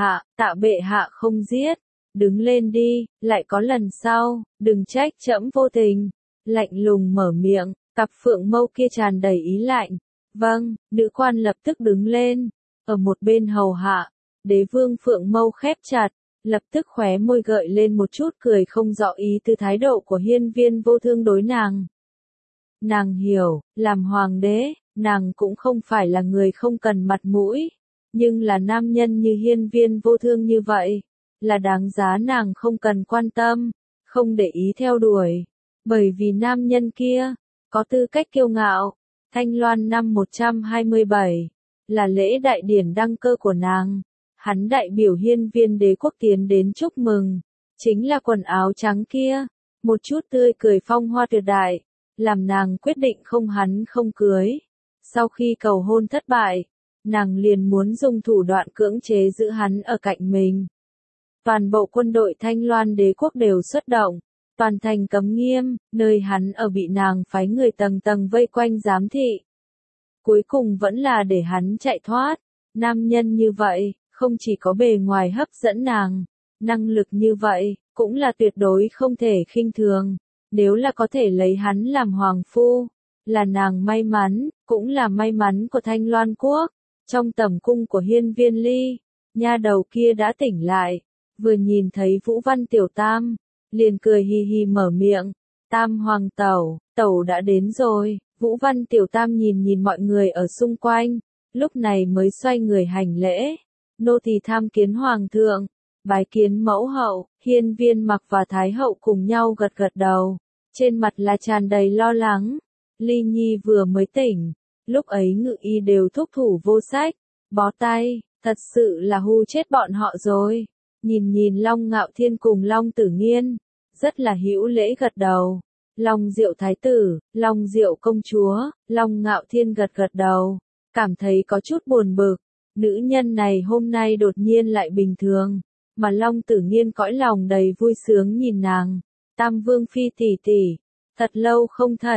bệ hạ không giết. Đứng lên đi, lại có lần sau, đừng trách trẫm vô tình. Lạnh lùng mở miệng, cặp phượng mâu kia tràn đầy ý lạnh. Vâng, nữ quan lập tức đứng lên. Ở một bên hầu hạ, đế vương phượng mâu khép chặt. Lập tức khóe môi gợi lên một chút cười không rõ ý từ thái độ của hiên viên vô thương đối nàng. Nàng hiểu, làm hoàng đế, nàng cũng không phải là người không cần mặt mũi, nhưng là nam nhân như hiên viên vô thương như vậy, là đáng giá nàng không cần quan tâm, không để ý theo đuổi, bởi vì nam nhân kia, có tư cách kiêu ngạo. Thanh Loan năm 127, là lễ đại điển đăng cơ của nàng. Hắn đại biểu hiên viên đế quốc tiến đến chúc mừng, chính là quần áo trắng kia, một chút tươi cười phong hoa tuyệt đại, làm nàng quyết định không hắn không cưới. Sau khi cầu hôn thất bại, nàng liền muốn dùng thủ đoạn cưỡng chế giữ hắn ở cạnh mình. Toàn bộ quân đội Thanh Loan đế quốc đều xuất động, toàn thành cấm nghiêm, nơi hắn ở bị nàng phái người tầng tầng vây quanh giám thị. Cuối cùng vẫn là để hắn chạy thoát, nam nhân như vậy. Không chỉ có bề ngoài hấp dẫn nàng, năng lực như vậy, cũng là tuyệt đối không thể khinh thường. Nếu là có thể lấy hắn làm hoàng phu, là nàng may mắn, cũng là may mắn của Thanh Loan quốc. Trong tẩm cung của hiên viên ly, nha đầu kia đã tỉnh lại, vừa nhìn thấy Vũ Văn Tiểu Tam, liền cười hì hì mở miệng, Tam hoàng tẩu đã đến rồi. Vũ Văn Tiểu Tam nhìn mọi người ở xung quanh, lúc này mới xoay người hành lễ. Nô tỳ tham kiến hoàng thượng, bái kiến mẫu hậu. Hiên viên mặc và thái hậu cùng nhau gật đầu, trên mặt là tràn đầy lo lắng. Ly Nhi vừa mới tỉnh, lúc ấy ngự y đều thúc thủ vô sách, bó tay, thật sự là hù chết bọn họ rồi. Nhìn Long Ngạo Thiên cùng Long Tử Nghiên, rất là hữu lễ gật đầu. Long Diệu thái tử, Long Diệu công chúa, Long Ngạo Thiên gật đầu, cảm thấy có chút buồn bực. Nữ nhân này hôm nay đột nhiên lại bình thường, mà Long Tử Nghiên cõi lòng đầy vui sướng nhìn nàng. Tam Vương Phi tỷ, thật lâu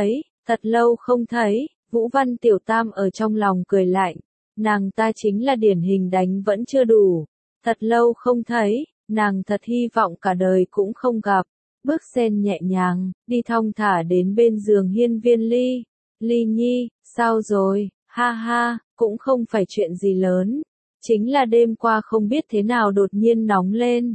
không thấy, Vũ Văn Tiểu Tam ở trong lòng cười lạnh, nàng ta chính là điển hình đánh vẫn chưa đủ, thật lâu không thấy, nàng thật hy vọng cả đời cũng không gặp. Bước sen nhẹ nhàng, đi thong thả đến bên giường hiên viên ly. Ly Nhi, sao rồi, ha ha, cũng không phải chuyện gì lớn. Chính là đêm qua không biết thế nào đột nhiên nóng lên.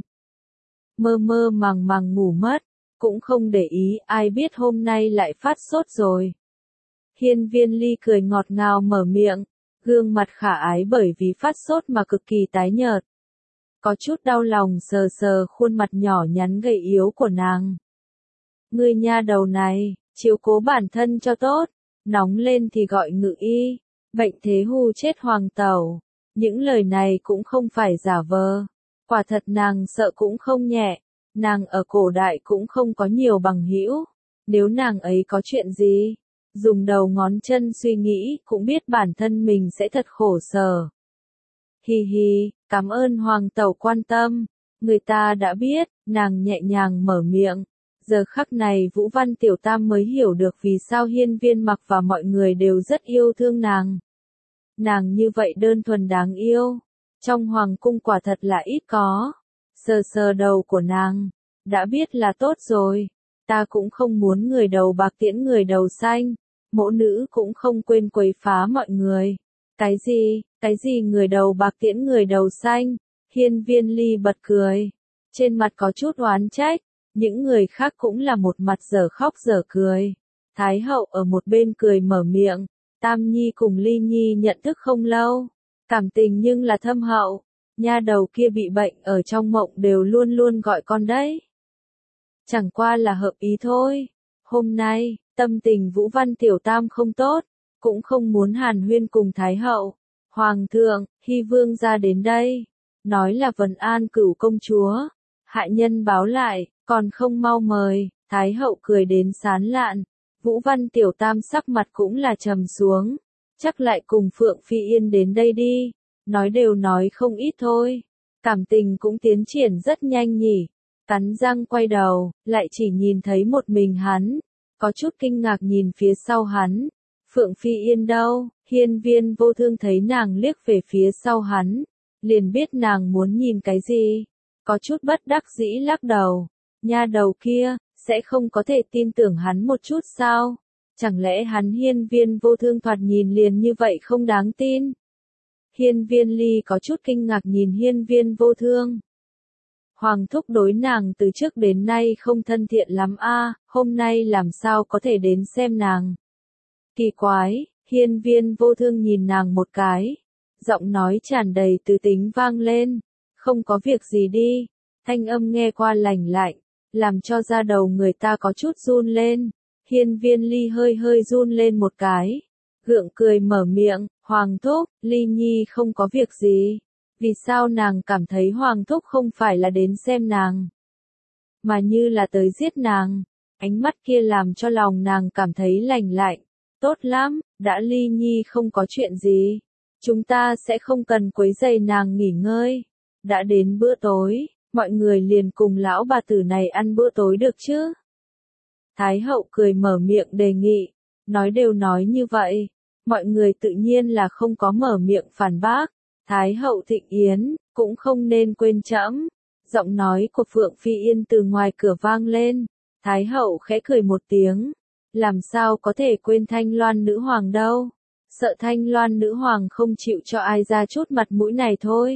Mơ màng ngủ mất, cũng không để ý, ai biết hôm nay lại phát sốt rồi. Hiên viên ly cười ngọt ngào mở miệng, gương mặt khả ái bởi vì phát sốt mà cực kỳ tái nhợt. Có chút đau lòng sờ khuôn mặt nhỏ nhắn gầy yếu của nàng. Ngươi nha đầu này, chiếu cố bản thân cho tốt, nóng lên thì gọi ngự y, bệnh thế hù chết hoàng tẩu. Những lời này cũng không phải giả vờ, quả thật nàng sợ cũng không nhẹ, nàng ở cổ đại cũng không có nhiều bằng hữu, nếu nàng ấy có chuyện gì, dùng đầu ngón chân suy nghĩ cũng biết bản thân mình sẽ thật khổ sở. Hi hi, cảm ơn hoàng tẩu quan tâm, người ta đã biết, nàng nhẹ nhàng mở miệng. Giờ khắc này Vũ Văn Tiểu Tam mới hiểu được vì sao hiên viên mặc và mọi người đều rất yêu thương nàng. Nàng như vậy đơn thuần đáng yêu, trong hoàng cung quả thật là ít có. Sờ đầu của nàng, đã biết là tốt rồi. Ta cũng không muốn người đầu bạc tiễn người đầu xanh. Mỗ nữ cũng không quên quấy phá mọi người. Cái gì người đầu bạc tiễn người đầu xanh? Hiên Viên Ly bật cười. Trên mặt có chút oán trách. Những người khác cũng là một mặt dở khóc dở cười. Thái hậu ở một bên cười mở miệng. Tam Nhi cùng Ly Nhi nhận thức không lâu. Cảm tình nhưng là thâm hậu. Nha đầu kia bị bệnh ở trong mộng đều luôn luôn gọi con đấy. Chẳng qua là hợp ý thôi. Hôm nay, tâm tình Vũ Văn Tiểu Tam không tốt. Cũng không muốn hàn huyên cùng Thái hậu. Hoàng thượng, Hy Vương ra đến đây. Nói là Vân An Cửu công chúa. Hại nhân báo lại, còn không mau mời. Thái hậu cười đến sán lạn. Vũ Văn Tiểu Tam sắc mặt cũng là trầm xuống. Chắc lại cùng Phượng Phi Yên đến đây đi. Nói đều nói không ít thôi. Cảm tình cũng tiến triển rất nhanh nhỉ. Cắn răng quay đầu, lại chỉ nhìn thấy một mình hắn. Có chút kinh ngạc nhìn phía sau hắn. Phượng Phi Yên đâu? Hiên Viên Vô Thương thấy nàng liếc về phía sau hắn. Liền biết nàng muốn nhìn cái gì. Có chút bất đắc dĩ lắc đầu. Nha đầu kia, sẽ không có thể tin tưởng hắn một chút sao? Chẳng lẽ hắn Hiên Viên Vô Thương thoạt nhìn liền như vậy không đáng tin? Hiên Viên Ly có chút kinh ngạc nhìn Hiên Viên Vô Thương. Hoàng thúc đối nàng từ trước đến nay không thân thiện lắm a, hôm nay làm sao có thể đến xem nàng. Kỳ quái, Hiên Viên Vô Thương nhìn nàng một cái. Giọng nói tràn đầy từ tính vang lên. Không có việc gì đi. Thanh âm nghe qua lành lạnh, làm cho da đầu người ta có chút run lên. Hiên Viên Ly hơi hơi run lên một cái. Gượng cười mở miệng, Hoàng thúc, Ly Nhi không có việc gì. Vì sao nàng cảm thấy Hoàng thúc không phải là đến xem nàng, mà như là tới giết nàng? Ánh mắt kia làm cho lòng nàng cảm thấy lành lạnh. Tốt lắm, đã Ly Nhi không có chuyện gì. Chúng ta sẽ không cần quấy rầy nàng nghỉ ngơi. Đã đến bữa tối, mọi người liền cùng lão bà tử này ăn bữa tối được chứ? Thái hậu cười mở miệng đề nghị. Nói đều nói như vậy. Mọi người tự nhiên là không có mở miệng phản bác. Thái hậu thịnh yến, cũng không nên quên trẫm. Giọng nói của Phượng Phi Yên từ ngoài cửa vang lên. Thái hậu khẽ cười một tiếng. Làm sao có thể quên Thanh Loan nữ hoàng đâu. Sợ Thanh Loan nữ hoàng không chịu cho ai ra chút mặt mũi này thôi.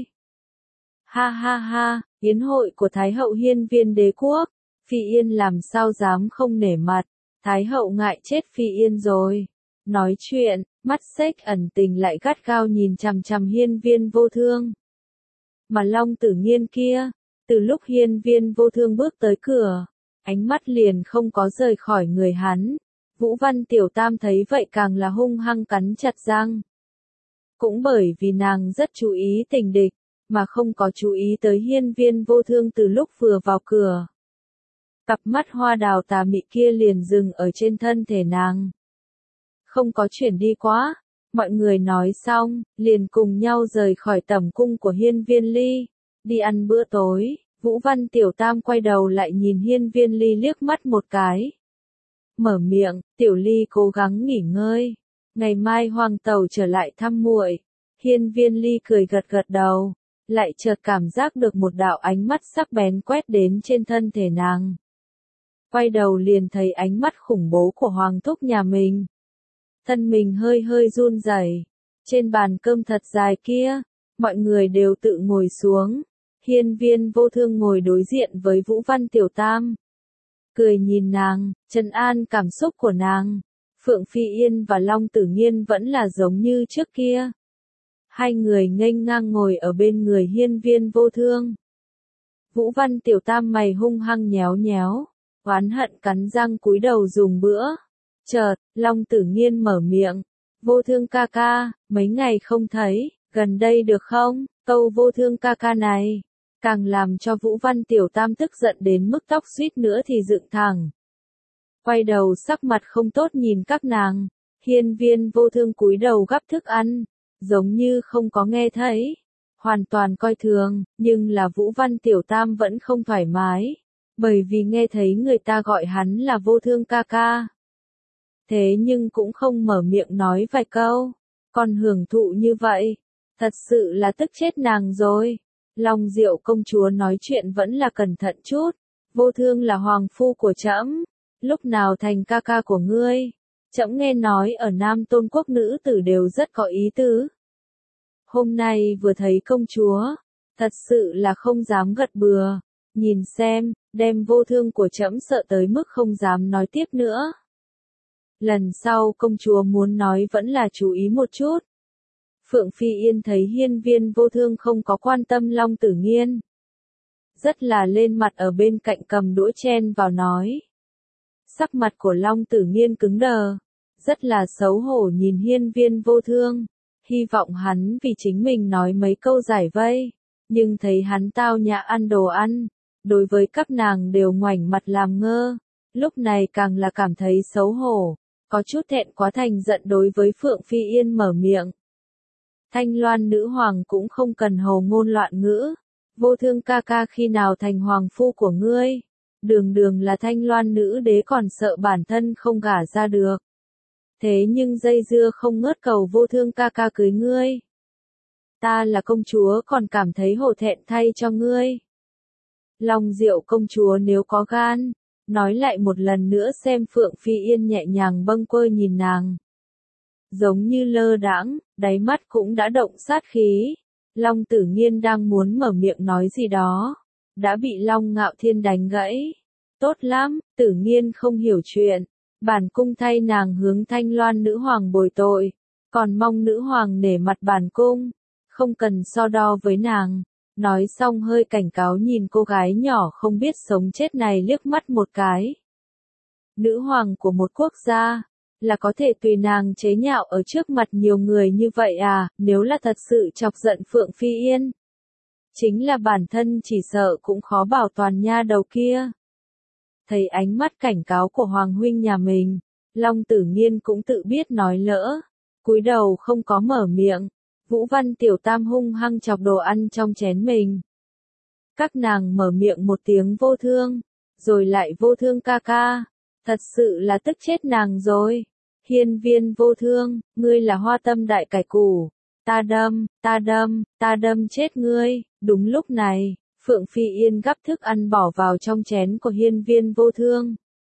Ha ha ha, yến hội của Thái hậu Hiên Viên đế quốc. Phi Yên làm sao dám không nể mặt. Thái hậu ngại chết Phi Yên rồi. Nói chuyện, mắt xếch ẩn tình lại gắt gao nhìn chằm chằm Hiên Viên Vô Thương. Mà Long Tử Nghiên kia, từ lúc Hiên Viên Vô Thương bước tới cửa, ánh mắt liền không có rời khỏi người hắn. Vũ Văn Tiểu Tam thấy vậy càng là hung hăng cắn chặt răng. Cũng bởi vì nàng rất chú ý tình địch, mà không có chú ý tới Hiên Viên Vô Thương từ lúc vừa vào cửa. Cặp mắt hoa đào tà mị kia liền dừng ở trên thân thể nàng. Không có chuyển đi quá. Mọi người nói xong, liền cùng nhau rời khỏi tẩm cung của Hiên Viên Ly. Đi ăn bữa tối, Vũ Văn Tiểu Tam quay đầu lại nhìn Hiên Viên Ly liếc mắt một cái. Mở miệng, Tiểu Ly cố gắng nghỉ ngơi. Ngày mai Hoàng tẩu trở lại thăm muội. Hiên Viên Ly cười gật gật đầu. Lại chợt cảm giác được một đạo ánh mắt sắc bén quét đến trên thân thể nàng. Quay đầu liền thấy ánh mắt khủng bố của Hoàng thúc nhà mình. Thân mình hơi hơi run rẩy. Trên bàn cơm thật dài kia, mọi người đều tự ngồi xuống. Hiên Viên Vô Thương ngồi đối diện với Vũ Văn Tiểu Tam. Cười nhìn nàng, trấn an cảm xúc của nàng. Phượng Phi Yên và Long Tử Nghiên vẫn là giống như trước kia. Hai người nghênh ngang ngồi ở bên người Hiên Viên Vô Thương. Vũ Văn Tiểu Tam mày hung hăng nhéo nhéo, oán hận cắn răng cúi đầu dùng bữa. Chợt, Long Tử Nghiên mở miệng. Vô Thương ca ca, mấy ngày không thấy, gần đây được không? Câu Vô Thương ca ca này, càng làm cho Vũ Văn Tiểu Tam tức giận đến mức tóc suýt nữa thì dựng thẳng. Quay đầu sắc mặt không tốt nhìn các nàng. Hiên Viên Vô Thương cúi đầu gắp thức ăn, giống như không có nghe thấy. Hoàn toàn coi thường, nhưng là Vũ Văn Tiểu Tam vẫn không thoải mái. Bởi vì nghe thấy người ta gọi hắn là Vô Thương ca ca. Thế nhưng cũng không mở miệng nói vài câu. Còn hưởng thụ như vậy. Thật sự là tức chết nàng rồi. Long Diệu công chúa nói chuyện vẫn là cẩn thận chút. Vô Thương là hoàng phu của trẫm, lúc nào thành ca ca của ngươi? Trẫm nghe nói ở Nam Tôn quốc nữ tử đều rất có ý tứ. Hôm nay vừa thấy công chúa, thật sự là không dám gật bừa, nhìn xem, đem Vô Thương của trẫm sợ tới mức không dám nói tiếp nữa. Lần sau công chúa muốn nói vẫn là chú ý một chút. Phượng Phi Yên thấy hiên viên Vô Thương không có quan tâm Long Tử Nghiên. Rất là lên mặt ở bên cạnh cầm đũa chen vào nói. Sắc mặt của Long Tử Nghiên cứng đờ, rất là xấu hổ nhìn hiên viên Vô Thương, hy vọng hắn vì chính mình nói mấy câu giải vây, nhưng thấy hắn tao nhã ăn đồ ăn, đối với các nàng đều ngoảnh mặt làm ngơ, lúc này càng là cảm thấy xấu hổ, có chút thẹn quá thành giận đối với Phượng Phi Yên mở miệng. Thanh Loan nữ hoàng cũng không cần hồ ngôn loạn ngữ, Vô Thương ca ca khi nào thành hoàng phu của ngươi, đường đường là Thanh Loan nữ đế còn sợ bản thân không gả ra được. Thế nhưng dây dưa không ngớt cầu Vô Thương ca ca cưới ngươi. Ta là công chúa còn cảm thấy hổ thẹn thay cho ngươi. Long Diệu công chúa nếu có gan, nói lại một lần nữa xem. Phượng Phi Yên nhẹ nhàng bâng quơ nhìn nàng. Giống như lơ đãng, đáy mắt cũng đã động sát khí. Long Tử Nghiên đang muốn mở miệng nói gì đó, đã bị Long Ngạo Thiên đánh gãy. Tốt lắm, Tử Nghiên không hiểu chuyện, bản cung thay nàng hướng Thanh Loan nữ hoàng bồi tội, còn mong nữ hoàng nể mặt bản cung, không cần so đo với nàng. Nói xong hơi cảnh cáo nhìn cô gái nhỏ không biết sống chết này liếc mắt một cái. Nữ hoàng của một quốc gia, là có thể tùy nàng chế nhạo ở trước mặt nhiều người như vậy à? Nếu là thật sự chọc giận Phượng Phi Yên, chính là bản thân chỉ sợ cũng khó bảo toàn nha đầu kia. Thấy ánh mắt cảnh cáo của hoàng huynh nhà mình, Long Tử Nghiên cũng tự biết nói lỡ, cúi đầu không có mở miệng. Vũ Văn Tiểu Tam hung hăng chọc đồ ăn trong chén mình. Các nàng mở miệng một tiếng Vô Thương, rồi lại Vô Thương ca ca, thật sự là tức chết nàng rồi. Hiên viên Vô Thương, ngươi là hoa tâm đại cải củ, ta đâm chết ngươi. Đúng lúc này, Phượng Phi Yên gắp thức ăn bỏ vào trong chén của hiên viên Vô Thương.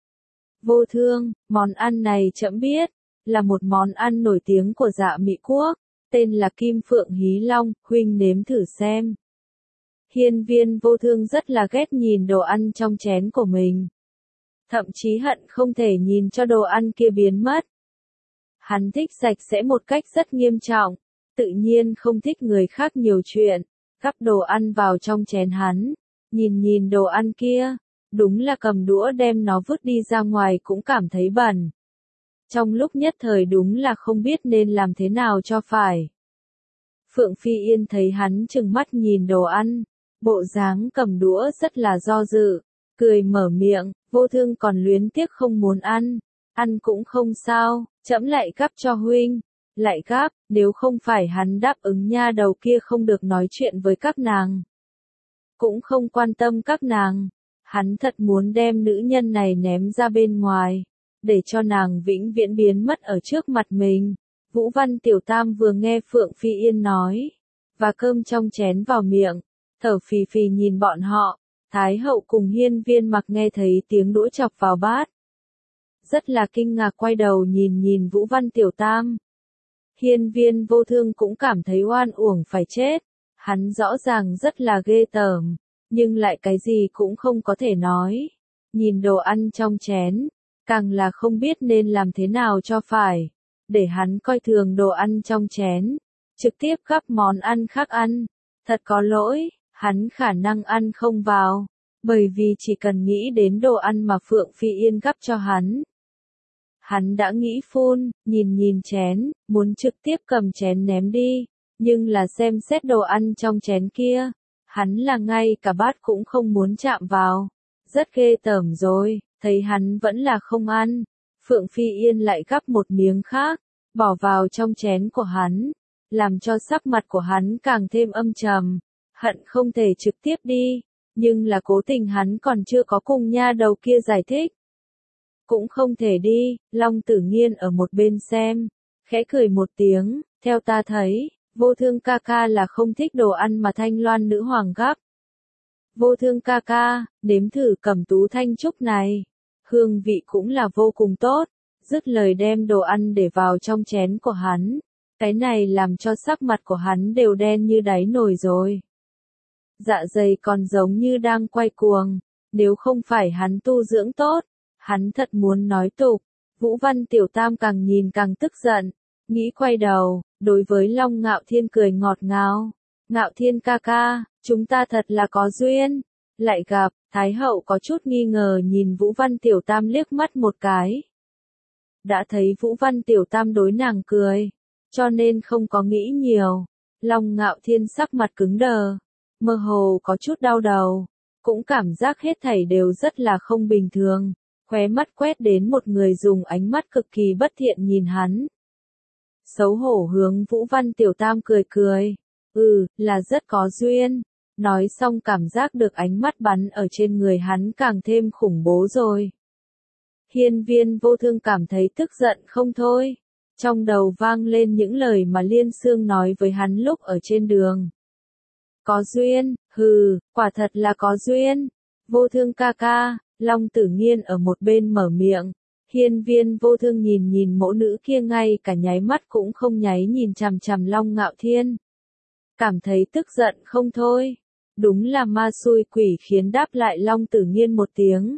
Vô Thương, món ăn này trẫm biết, là một món ăn nổi tiếng của Dạ Mị Quốc, tên là Kim Phượng Hí Long, huynh nếm thử xem. Hiên viên Vô Thương rất là ghét nhìn đồ ăn trong chén của mình. Thậm chí hận không thể nhìn cho đồ ăn kia biến mất. Hắn thích sạch sẽ một cách rất nghiêm trọng, tự nhiên không thích người khác nhiều chuyện. Gắp đồ ăn vào trong chén hắn, nhìn đồ ăn kia, đúng là cầm đũa đem nó vứt đi ra ngoài cũng cảm thấy bẩn. Trong lúc nhất thời đúng là không biết nên làm thế nào cho phải. Phượng Phi Yên thấy hắn trừng mắt nhìn đồ ăn, bộ dáng cầm đũa rất là do dự, cười mở miệng. Vô Thương còn luyến tiếc không muốn ăn cũng không sao, trẫm lại gắp cho huynh. Lại gắp, nếu không phải hắn đáp ứng nha đầu kia không được nói chuyện với các nàng, cũng không quan tâm các nàng, hắn thật muốn đem nữ nhân này ném ra bên ngoài, để cho nàng vĩnh viễn biến mất ở trước mặt mình. Vũ Văn Tiểu Tam vừa nghe Phượng Phi Yên nói, và cơm trong chén vào miệng, thở phì phì nhìn bọn họ. Thái hậu cùng hiên viên mặc nghe thấy tiếng đũa chọc vào bát, rất là kinh ngạc quay đầu nhìn Vũ Văn Tiểu Tam. Hiên viên Vô Thương cũng cảm thấy oan uổng phải chết, hắn rõ ràng rất là ghê tởm, nhưng lại cái gì cũng không có thể nói. Nhìn đồ ăn trong chén, càng là không biết nên làm thế nào cho phải, để hắn coi thường đồ ăn trong chén, trực tiếp gắp món ăn khác ăn. Thật có lỗi, hắn khả năng ăn không vào, bởi vì chỉ cần nghĩ đến đồ ăn mà Phượng Phi Yên gắp cho hắn. Hắn đã nghĩ phun, nhìn chén, muốn trực tiếp cầm chén ném đi, nhưng là xem xét đồ ăn trong chén kia, hắn là ngay cả bát cũng không muốn chạm vào. Rất ghê tởm rồi, thấy hắn vẫn là không ăn, Phượng Phi Yên lại gắp một miếng khác, bỏ vào trong chén của hắn, làm cho sắc mặt của hắn càng thêm âm trầm, hận không thể trực tiếp đi, nhưng là cố tình hắn còn chưa có cùng nha đầu kia giải thích. Cũng không thể đi. Long Tử Nghiên ở một bên xem, khẽ cười một tiếng, theo ta thấy, Vô Thương ca ca là không thích đồ ăn mà Thanh Loan nữ hoàng gắp. Vô Thương ca ca, nếm thử Cẩm Tú Thanh Trúc này. Hương vị cũng là vô cùng tốt. Dứt lời đem đồ ăn để vào trong chén của hắn. Cái này làm cho sắc mặt của hắn đều đen như đáy nồi rồi. Dạ dày còn giống như đang quay cuồng. Nếu không phải hắn tu dưỡng tốt, hắn thật muốn nói tục. Vũ Văn Tiểu Tam càng nhìn càng tức giận. Nghĩ quay đầu, đối với Long Ngạo Thiên cười ngọt ngào. Ngạo Thiên ca ca, chúng ta thật là có duyên. Lại gặp, Thái hậu có chút nghi ngờ nhìn Vũ Văn Tiểu Tam liếc mắt một cái. Đã thấy Vũ Văn Tiểu Tam đối nàng cười, cho nên không có nghĩ nhiều. Long Ngạo Thiên sắc mặt cứng đờ, mơ hồ có chút đau đầu, cũng cảm giác hết thảy đều rất là không bình thường. Khóe mắt quét đến một người dùng ánh mắt cực kỳ bất thiện nhìn hắn. Xấu hổ hướng Vũ Văn Tiểu Tam cười cười. Là rất có duyên. Nói xong cảm giác được ánh mắt bắn ở trên người hắn càng thêm khủng bố rồi. Hiên Viên Vô Thương cảm thấy tức giận không thôi. Trong đầu vang lên những lời mà Liên Xương nói với hắn lúc ở trên đường. Có duyên, quả thật là có duyên. Vô Thương ca ca, Long Tử Nghiên ở một bên mở miệng. Hiên Viên Vô Thương nhìn mẫu nữ kia ngay cả nháy mắt cũng không nháy nhìn chằm chằm Long Ngạo Thiên. Cảm thấy tức giận không thôi. Đúng là ma xui quỷ khiến, đáp lại Long Tử Nghiên một tiếng.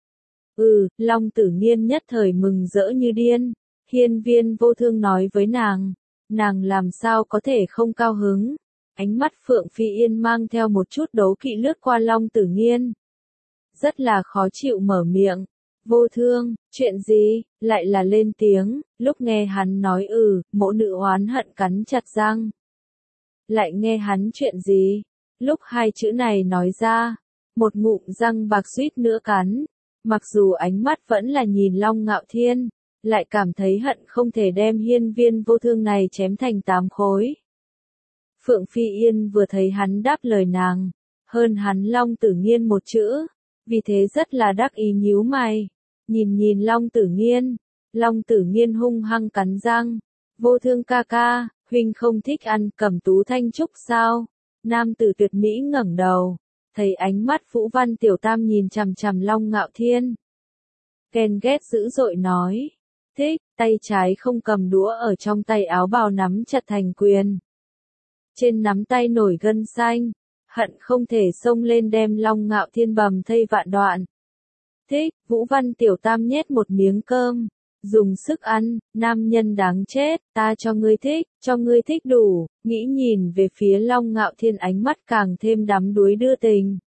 Long Tử Nghiên nhất thời mừng rỡ như điên. Hiên Viên Vô Thương nói với nàng làm sao có thể không cao hứng. Ánh mắt Phượng Phi Yên mang theo một chút đố kỵ lướt qua Long Tử Nghiên. Rất là khó chịu mở miệng. Vô Thương, chuyện gì, lại là lên tiếng. Lúc nghe hắn nói mẫu nữ oán hận cắn chặt răng. Lại nghe hắn chuyện gì? Lúc hai chữ này nói ra, một ngụm răng bạc suýt nữa cắn. Mặc dù ánh mắt vẫn là nhìn Long Ngạo Thiên, lại cảm thấy hận không thể đem Hiên Viên Vô Thương này chém thành 8 khối. Phượng Phi Yên vừa thấy hắn đáp lời nàng, hơn hắn Long Tử Nghiên một chữ, vì thế rất là đắc ý nhíu mày, nhìn Long Tử Nghiên. Long Tử Nghiên hung hăng cắn răng. Vô Thương ca ca, huynh không thích ăn Cẩm Tú Thanh Trúc sao? Nam tử tuyệt mỹ ngẩng đầu, thấy ánh mắt Vũ Văn Tiểu Tam nhìn chằm chằm Long Ngạo Thiên. Ghen ghét dữ dội nói, thích, tay trái không cầm đũa ở trong tay áo bào nắm chặt thành quyền. Trên nắm tay nổi gân xanh, hận không thể xông lên đem Long Ngạo Thiên bầm thây vạn đoạn. Thích, Vũ Văn Tiểu Tam nhét một miếng cơm, dùng sức ăn, nam nhân đáng chết, ta cho ngươi thích đủ, nghĩ nhìn về phía Long Ngạo Thiên ánh mắt càng thêm đắm đuối đưa tình.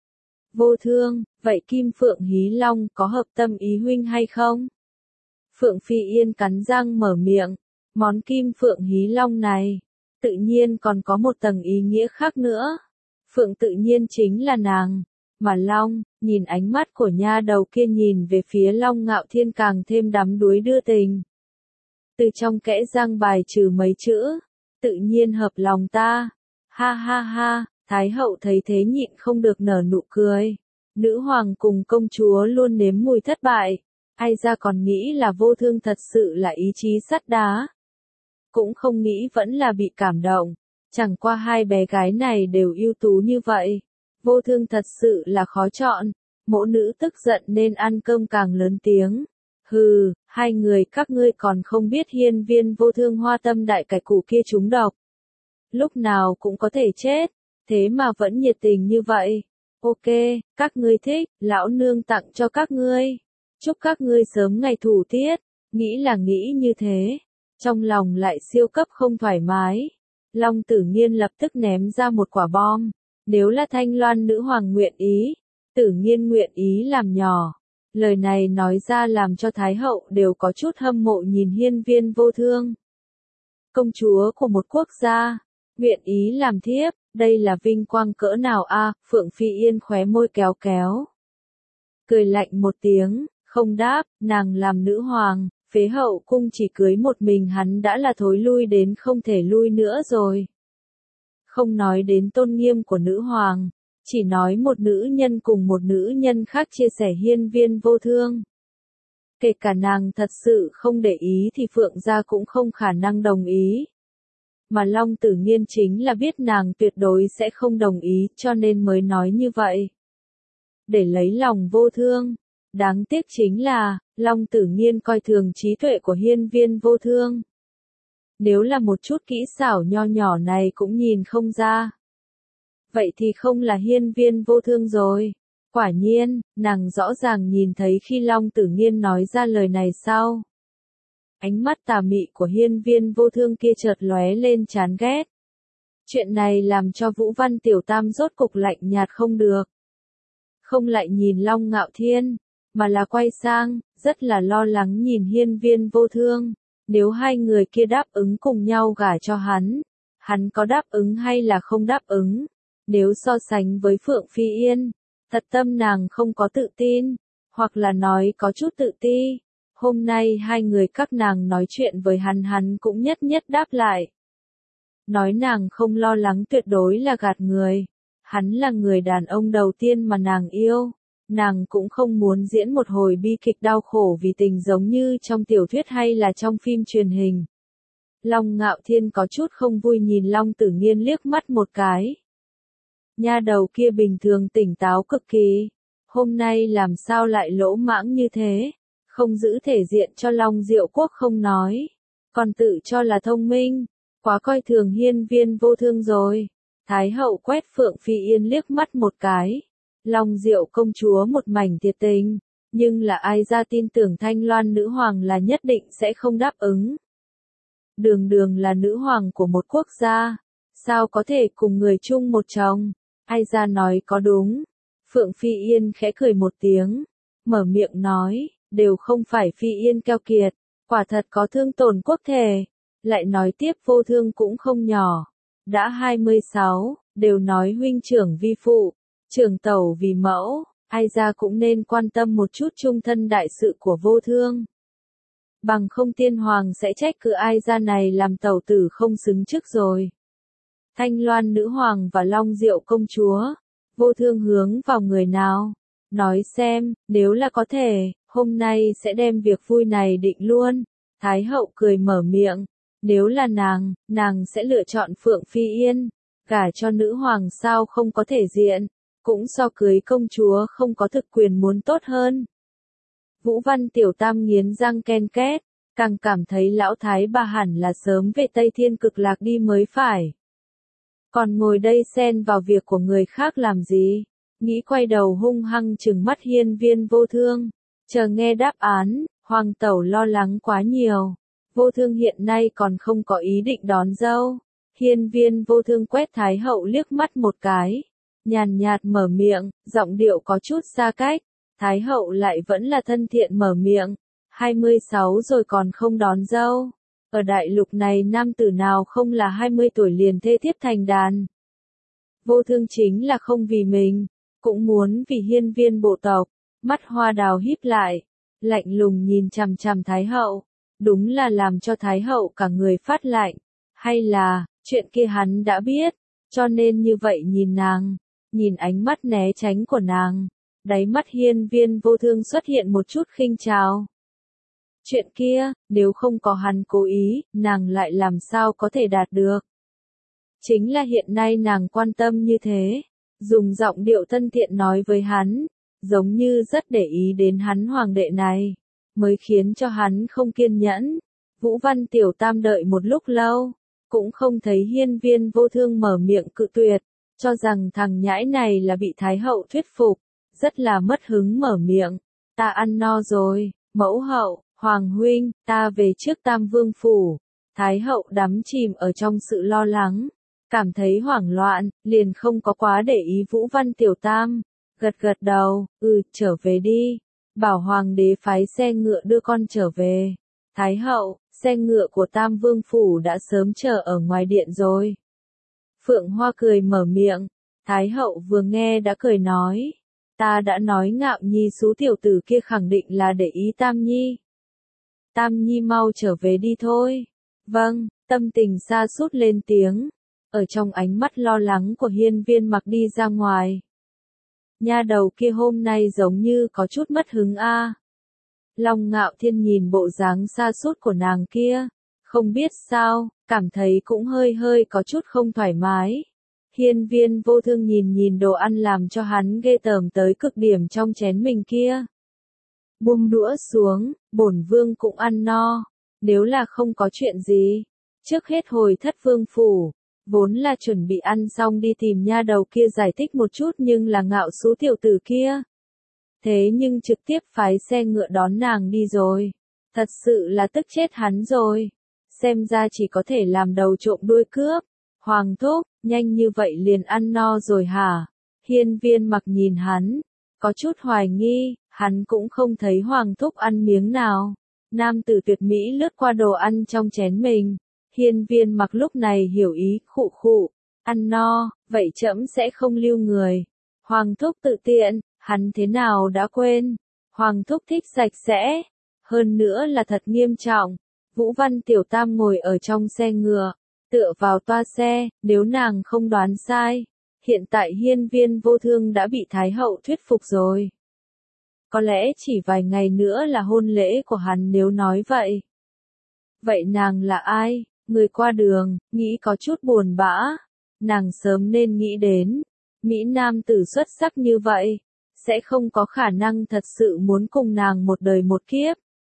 Vô Thương, vậy Kim Phượng Hí Long có hợp tâm ý huynh hay không? Phượng Phi Yên cắn răng mở miệng, món Kim Phượng Hí Long này, tự nhiên còn có một tầng ý nghĩa khác nữa. Phượng tự nhiên chính là nàng, mà Long, nhìn ánh mắt của nha đầu kia nhìn về phía Long Ngạo Thiên càng thêm đắm đuối đưa tình. Từ trong kẽ răng bài trừ mấy chữ, tự nhiên hợp lòng ta. Ha ha ha, Thái hậu thấy thế nhịn không được nở nụ cười. Nữ hoàng cùng công chúa luôn nếm mùi thất bại, ai ra còn nghĩ là Vô Thương thật sự là ý chí sắt đá. Cũng không nghĩ vẫn là bị cảm động, chẳng qua hai bé gái này đều ưu tú như vậy. Vô Thương thật sự là khó chọn, mẫu nữ tức giận nên ăn cơm càng lớn tiếng. Hai người các ngươi còn không biết Hiên Viên Vô Thương hoa tâm đại cải củ kia trúng độc. Lúc nào cũng có thể chết, thế mà vẫn nhiệt tình như vậy. Ok, các ngươi thích, lão nương tặng cho các ngươi. Chúc các ngươi sớm ngày thủ tiết, nghĩ là nghĩ như thế. Trong lòng lại siêu cấp không thoải mái. Long Tử Nghiên lập tức ném ra một quả bom. Nếu là Thanh Loan nữ hoàng nguyện ý, Tử Nghiên nguyện ý làm nhỏ. Lời này nói ra làm cho Thái hậu đều có chút hâm mộ nhìn Hiên Viên Vô Thương. Công chúa của một quốc gia, nguyện ý làm thiếp, đây là vinh quang cỡ nào a? Phượng Phi Yên khóe môi kéo kéo. Cười lạnh một tiếng, không đáp, nàng làm nữ hoàng, phế hậu cung chỉ cưới một mình hắn đã là thối lui đến không thể lui nữa rồi. Không nói đến tôn nghiêm của nữ hoàng, chỉ nói một nữ nhân cùng một nữ nhân khác chia sẻ Hiên Viên Vô Thương. Kể cả nàng thật sự không để ý thì Phượng gia cũng không khả năng đồng ý. mà Long Tử Nghiên chính là biết nàng tuyệt đối sẽ không đồng ý cho nên mới nói như vậy. Để lấy lòng Vô Thương. Đáng tiếc chính là, Long Tử Nghiên coi thường trí tuệ của hiên viên Vô Thương. Nếu là một chút kỹ xảo nho nhỏ này cũng nhìn không ra. Vậy thì không là hiên viên Vô Thương rồi. Quả nhiên, nàng rõ ràng nhìn thấy khi Long Tử Nghiên nói ra lời này sau. Ánh mắt tà mị của hiên viên Vô Thương kia chợt lóe lên chán ghét. Chuyện này làm cho Vũ Văn Tiểu Tam rốt cục lạnh nhạt không được. Không lại nhìn Long Ngạo Thiên, mà là quay sang, rất là lo lắng nhìn hiên viên Vô Thương. Nếu hai người kia đáp ứng cùng nhau gả cho hắn có đáp ứng hay là không đáp ứng? Nếu so sánh với Phượng Phi Yên, thật tâm nàng không có tự tin, hoặc là nói có chút tự ti. Hôm nay hai người các nàng nói chuyện với hắn cũng nhất nhất đáp lại. Nói nàng không lo lắng tuyệt đối là gạt người. Hắn là người đàn ông đầu tiên mà nàng yêu. Nàng cũng không muốn diễn một hồi bi kịch đau khổ vì tình giống như trong tiểu thuyết hay là trong phim truyền hình. Long Ngạo Thiên có chút không vui nhìn Long Tử Nghiên liếc mắt một cái. Nha đầu kia bình thường tỉnh táo cực kỳ. Hôm nay làm sao lại lỗ mãng như thế? Không giữ thể diện cho Long Diệu Quốc không nói. Còn tự cho là thông minh. Quá coi thường hiên viên Vô Thương rồi. Thái hậu quét Phượng Phi Yên liếc mắt một cái. Long Diệu công chúa một mảnh thiệt tình. Nhưng là ai ra tin tưởng Thanh Loan nữ hoàng là nhất định sẽ không đáp ứng. Đường đường là nữ hoàng của một quốc gia. Sao có thể cùng người chung một chồng? Ai ra nói có đúng. Phượng Phi Yên khẽ cười một tiếng. Mở miệng nói, đều không phải Phi Yên keo kiệt. Quả thật có thương tổn quốc thể. Lại nói tiếp Vô Thương cũng không nhỏ. Đã 26, đều nói huynh trưởng vi phụ. Trưởng tẩu vì mẫu, ai ra cũng nên quan tâm một chút chung thân đại sự của Vô Thương. Bằng không tiên hoàng sẽ trách cứ ai ra này làm tẩu tử không xứng chức rồi. Thanh Loan nữ hoàng và Long Diệu công chúa, Vô Thương hướng vào người nào? Nói xem, nếu là có thể, hôm nay sẽ đem việc vui này định luôn. Thái hậu cười mở miệng, nếu là nàng sẽ lựa chọn Phượng Phi Yên. Gả cho nữ hoàng sao không có thể diện. Cũng so cưới công chúa không có thực quyền muốn tốt hơn. Vũ Văn Tiểu Tam nghiến răng ken két, càng cảm thấy lão thái bà hẳn là sớm về Tây Thiên Cực Lạc đi mới phải. Còn ngồi đây xen vào việc của người khác làm gì? Nghĩ quay đầu hung hăng trừng mắt hiên viên Vô Thương. Chờ nghe đáp án, hoàng tẩu lo lắng quá nhiều. Vô Thương hiện nay còn không có ý định đón dâu. Hiên viên Vô Thương quét Thái hậu liếc mắt một cái. Nhàn nhạt mở miệng, giọng điệu có chút xa cách. Thái hậu lại vẫn là thân thiện mở miệng. 26 rồi còn không đón dâu. Ở đại lục này nam tử nào không là 20 tuổi liền thê thiếp thành đàn. Vô Thương chính là không vì mình, cũng muốn vì hiên viên bộ tộc. Mắt hoa đào híp lại, lạnh lùng nhìn chằm chằm Thái hậu. Đúng là làm cho Thái hậu cả người phát lạnh. Hay là, chuyện kia hắn đã biết, cho nên như vậy nhìn nàng. Nhìn ánh mắt né tránh của nàng, đáy mắt hiên viên Vô Thương xuất hiện một chút khinh trào. Chuyện kia, nếu không có hắn cố ý, nàng lại làm sao có thể đạt được. Chính là hiện nay nàng quan tâm như thế, dùng giọng điệu thân thiện nói với hắn, giống như rất để ý đến hắn hoàng đệ này, mới khiến cho hắn không kiên nhẫn. Vũ Văn Tiểu Tam đợi một lúc lâu, cũng không thấy hiên viên Vô Thương mở miệng cự tuyệt. Cho rằng thằng nhãi này là bị Thái hậu thuyết phục, rất là mất hứng mở miệng. Ta ăn no rồi, mẫu hậu, hoàng huynh, ta về trước Tam Vương phủ. Thái hậu đắm chìm ở trong sự lo lắng, cảm thấy hoảng loạn, liền không có quá để ý Vũ Văn Tiểu Tam. Gật gật đầu, trở về đi. Bảo hoàng đế phái xe ngựa đưa con trở về. Thái hậu, xe ngựa của Tam Vương phủ đã sớm chờ ở ngoài điện rồi. Phượng Hoa cười mở miệng, Thái hậu vừa nghe đã cười nói. Ta đã nói Ngạo Nhi xú tiểu tử kia khẳng định là để ý Tam Nhi. Tam Nhi mau trở về đi thôi. Vâng, tâm tình sa sút lên tiếng. Ở trong ánh mắt lo lắng của hiên viên mặc đi ra ngoài. Nha đầu kia hôm nay giống như có chút mất hứng a. Long Ngạo Thiên nhìn bộ dáng sa sút của nàng kia, Không biết sao, cảm thấy cũng hơi hơi có chút không thoải mái. Hiên Viên Vô Thương nhìn nhìn đồ ăn làm cho hắn ghê tởm tới cực điểm trong chén mình kia. Buông đũa xuống, bổn vương cũng ăn no. Nếu là không có chuyện gì, trước hết hồi Thất Vương phủ. Vốn là chuẩn bị ăn xong đi tìm nha đầu kia giải thích một chút nhưng là ngạo xú tiểu tử kia. Thế nhưng trực tiếp phái xe ngựa đón nàng đi rồi. Thật sự là tức chết hắn rồi. Xem ra chỉ có thể làm đầu trộm đuôi cướp. Hoàng thúc, nhanh như vậy liền ăn no rồi hả? Hiên Viên Mặc nhìn hắn, có chút hoài nghi, hắn cũng không thấy Hoàng thúc ăn miếng nào. Nam tử tuyệt mỹ lướt qua đồ ăn trong chén mình. Hiên Viên Mặc lúc này hiểu ý, khụ khụ, ăn no, vậy trẫm sẽ không lưu người. Hoàng thúc tự tiện, hắn thế nào đã quên. Hoàng thúc thích sạch sẽ, hơn nữa là thật nghiêm trọng. Vũ Văn Tiểu Tam ngồi ở trong xe ngựa, tựa vào toa xe, nếu nàng không đoán sai. Hiện tại Hiên Viên Vô Thương đã bị Thái hậu thuyết phục rồi. Có lẽ chỉ vài ngày nữa là hôn lễ của hắn nếu nói vậy. Vậy nàng là ai? Người qua đường, nghĩ có chút buồn bã. Nàng sớm nên nghĩ đến. Mỹ nam tử xuất sắc như vậy, sẽ không có khả năng thật sự muốn cùng nàng một đời một kiếp.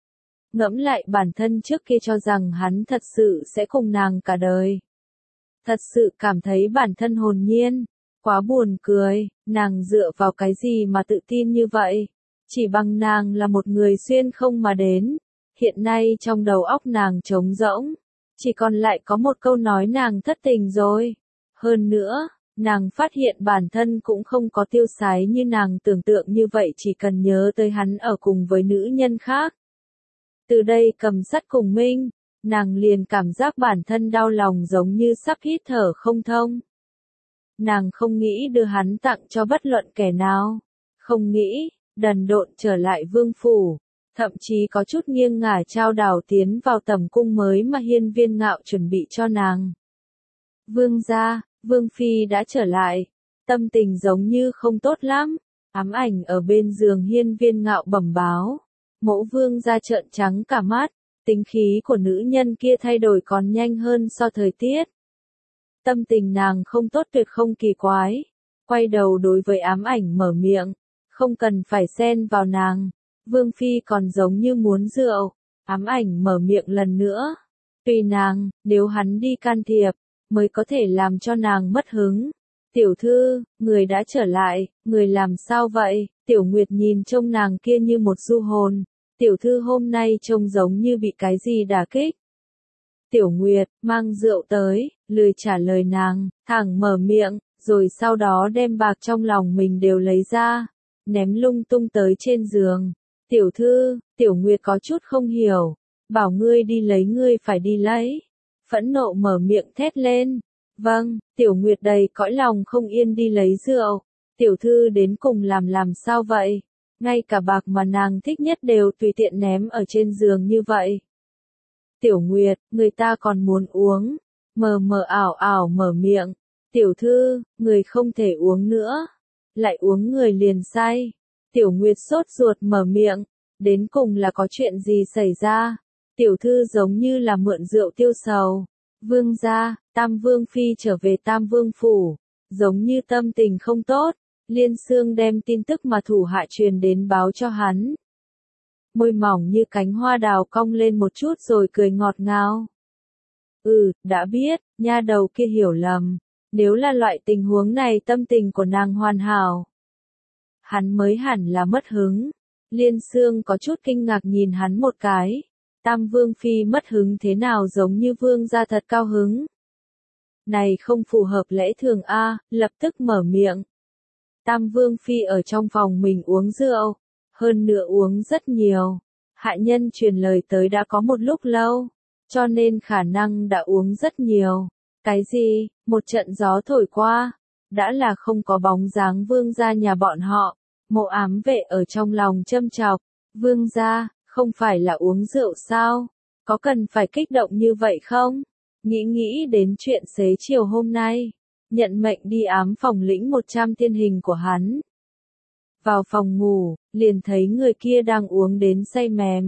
Ngẫm lại bản thân trước kia cho rằng hắn thật sự sẽ cùng nàng cả đời. Thật sự cảm thấy bản thân hồn nhiên. Quá buồn cười, nàng dựa vào cái gì mà tự tin như vậy? Chỉ bằng nàng là một người xuyên không mà đến. Hiện nay trong đầu óc nàng trống rỗng. Chỉ còn lại có một câu nói nàng thất tình rồi. Hơn nữa, nàng phát hiện bản thân cũng không có tiêu sái như nàng tưởng tượng như vậy chỉ cần nhớ tới hắn ở cùng với nữ nhân khác. Từ đây cầm sắt cùng minh, nàng liền cảm giác bản thân đau lòng giống như sắp hít thở không thông. Nàng không nghĩ đưa hắn tặng cho bất luận kẻ nào. Không nghĩ, đần độn trở lại vương phủ. Thậm chí có chút nghiêng ngả trao đảo tiến vào tầm cung mới mà Hiên Viên Ngạo chuẩn bị cho nàng. Vương gia, Vương Phi đã trở lại. Tâm tình giống như không tốt lắm. Ám ảnh ở bên giường Hiên Viên Ngạo bẩm báo. Mẫu vương gia trợn trắng cả mắt. Tính khí của nữ nhân kia thay đổi còn nhanh hơn so thời tiết. Tâm tình nàng không tốt tuyệt không kỳ quái. Quay đầu đối với ám ảnh mở miệng. Không cần phải xen vào nàng. Vương Phi còn giống như muốn rượu. Ám ảnh mở miệng lần nữa. Tùy nàng, nếu hắn đi can thiệp, mới có thể làm cho nàng mất hứng. Tiểu thư, người đã trở lại, người làm sao vậy? Tiểu Nguyệt nhìn trông nàng kia như một du hồn. Tiểu thư hôm nay trông giống như bị cái gì đả kích. Tiểu Nguyệt, mang rượu tới, lười trả lời nàng, thẳng mở miệng, rồi sau đó đem bạc trong lòng mình đều lấy ra, ném lung tung tới trên giường. Tiểu thư, Tiểu Nguyệt có chút không hiểu, bảo ngươi đi lấy ngươi phải đi lấy. Phẫn nộ mở miệng thét lên. Vâng, Tiểu Nguyệt đầy cõi lòng không yên đi lấy rượu. Tiểu thư đến cùng làm sao vậy? Ngay cả bạc mà nàng thích nhất đều tùy tiện ném ở trên giường như vậy. Tiểu Nguyệt, người ta còn muốn uống. Mờ mờ ảo ảo mở miệng. Tiểu thư, người không thể uống nữa. Lại uống người liền say. Tiểu Nguyệt sốt ruột mở miệng. Đến cùng là có chuyện gì xảy ra? Tiểu thư giống như là mượn rượu tiêu sầu. Vương gia, Tam Vương Phi trở về Tam Vương Phủ. Giống như tâm tình không tốt. Liên Xương đem tin tức mà thủ hạ truyền đến báo cho hắn. Môi mỏng như cánh hoa đào cong lên một chút rồi cười ngọt ngào. Đã biết, nha đầu kia hiểu lầm. Nếu là loại tình huống này tâm tình của nàng hoàn hảo. Hắn mới hẳn là mất hứng. Liên Xương có chút kinh ngạc nhìn hắn một cái. Tam Vương Phi mất hứng thế nào giống như vương gia thật cao hứng. Này không phù hợp lẽ thường a, lập tức mở miệng. Tam Vương Phi ở trong phòng mình uống rượu, hơn nữa uống rất nhiều. Hạ nhân truyền lời tới đã có một lúc lâu, cho nên khả năng đã uống rất nhiều. Cái gì, một trận gió thổi qua, đã là không có bóng dáng vương gia nhà bọn họ. Mộ Ám Vệ ở trong lòng châm chọc, vương gia, không phải là uống rượu sao? Có cần phải kích động như vậy không? Nghĩ đến chuyện xế chiều hôm nay, nhận mệnh đi ám phòng lĩnh 100 tiên hình của hắn. Vào phòng ngủ, liền thấy người kia đang uống đến say mềm.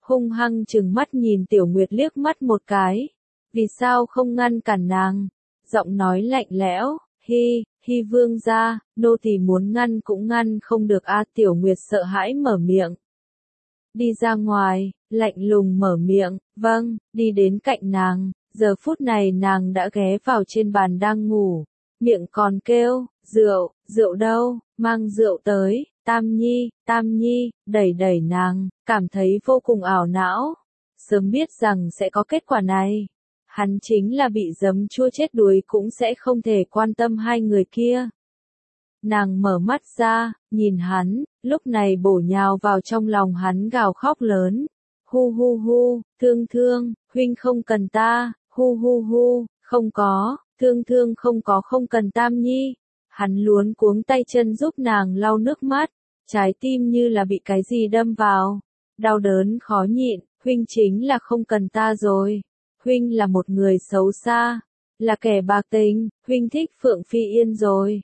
hung hăng trừng mắt nhìn Tiểu Nguyệt liếc mắt một cái. Vì sao không ngăn cản nàng? Giọng nói lạnh lẽo, Hy vương gia, nô tỳ muốn ngăn cũng ngăn không được a. Tiểu Nguyệt sợ hãi mở miệng. Đi ra ngoài, lạnh lùng mở miệng, vâng, đi đến cạnh nàng, giờ phút này nàng đã ghé vào trên bàn đang ngủ, miệng còn kêu, rượu đâu, mang rượu tới, Tam Nhi, đẩy nàng, cảm thấy vô cùng ảo não, sớm biết rằng sẽ có kết quả này. Hắn chính là bị giấm chua chết đuối cũng sẽ không thể quan tâm hai người kia. Nàng mở mắt ra, nhìn hắn, lúc này bổ nhào vào trong lòng hắn gào khóc lớn. Hu, thương, huynh không cần ta, hu, không có, thương không cần Tam Nhi. Hắn luống cuống tay chân giúp nàng lau nước mắt, trái tim như là bị cái gì đâm vào. Đau đớn khó nhịn, huynh chính là không cần ta rồi. Huynh là một người xấu xa, là kẻ bạc tình, huynh thích Phượng Phi Yên rồi.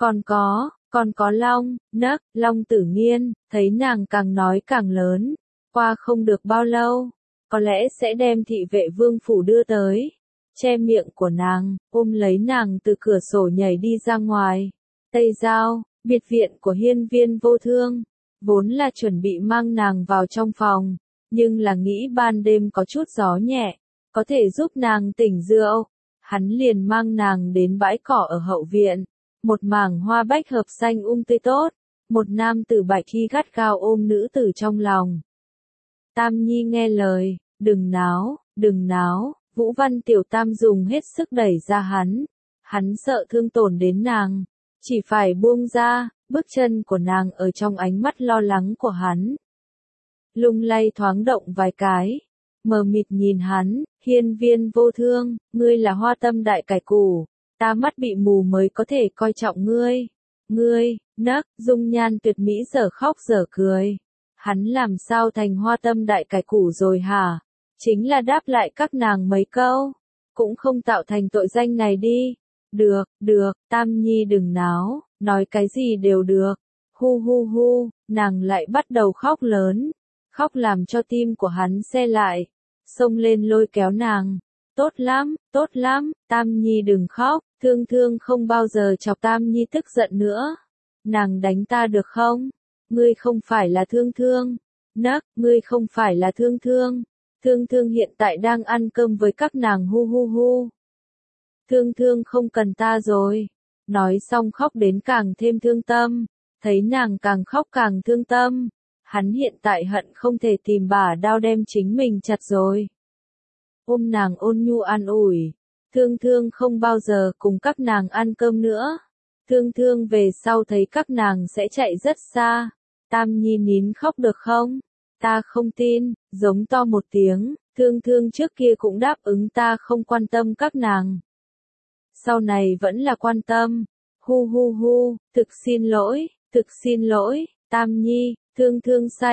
Còn có Long Tử Nghiên, thấy nàng càng nói càng lớn, qua không được bao lâu, có lẽ sẽ đem thị vệ vương phủ đưa tới, che miệng của nàng, ôm lấy nàng từ cửa sổ nhảy đi ra ngoài. Tây Giao, biệt viện của Hiên Viên Vô Thương, vốn là chuẩn bị mang nàng vào trong phòng, nhưng là nghĩ ban đêm có chút gió nhẹ, có thể giúp nàng tỉnh rượu, hắn liền mang nàng đến bãi cỏ ở hậu viện. Một mảng hoa bách hợp xanh tươi tốt, một nam tử bạch y gắt gao ôm nữ tử trong lòng. Tam Nhi nghe lời, đừng náo, Vũ Văn Tiểu Tam dùng hết sức đẩy ra hắn sợ thương tổn đến nàng, chỉ phải buông ra, bước chân của nàng ở trong ánh mắt lo lắng của hắn. Lung lay thoáng động vài cái, mờ mịt nhìn hắn, Hiên Viên Vô Thương, ngươi là Hoa Tâm đại cải củ. Ta mắt bị mù mới có thể coi trọng ngươi. Dung nhan tuyệt mỹ dở khóc dở cười. Hắn làm sao thành Hoa Tâm đại cải củ rồi hả? Chính là đáp lại các nàng mấy câu. Cũng không tạo thành tội danh này đi. Được, Tam Nhi đừng náo, nói cái gì đều được. Hu, nàng lại bắt đầu khóc lớn. Khóc làm cho tim của hắn xe lại. Xông lên lôi kéo nàng. Tốt lắm, Tam Nhi đừng khóc, thương không bao giờ chọc Tam Nhi tức giận nữa. Nàng đánh ta được không? Ngươi không phải là thương. Ngươi không phải là thương. Thương hiện tại đang ăn cơm với các nàng hu. Thương không cần ta rồi. Nói xong khóc đến càng thêm thương tâm, thấy nàng càng khóc càng thương tâm. Hắn hiện tại hận không thể tìm bả đao đem chính mình chặt rồi. Ôm nàng ôn nhu an ủi, thương không bao giờ cùng các nàng ăn cơm nữa. Thương về sau thấy các nàng sẽ chạy rất xa. Tam Nhi nín khóc được không? Ta không tin, giống to một tiếng, thương trước kia cũng đáp ứng ta không quan tâm các nàng. Sau này vẫn là quan tâm. Hu, thực xin lỗi, Tam Nhi, thương sai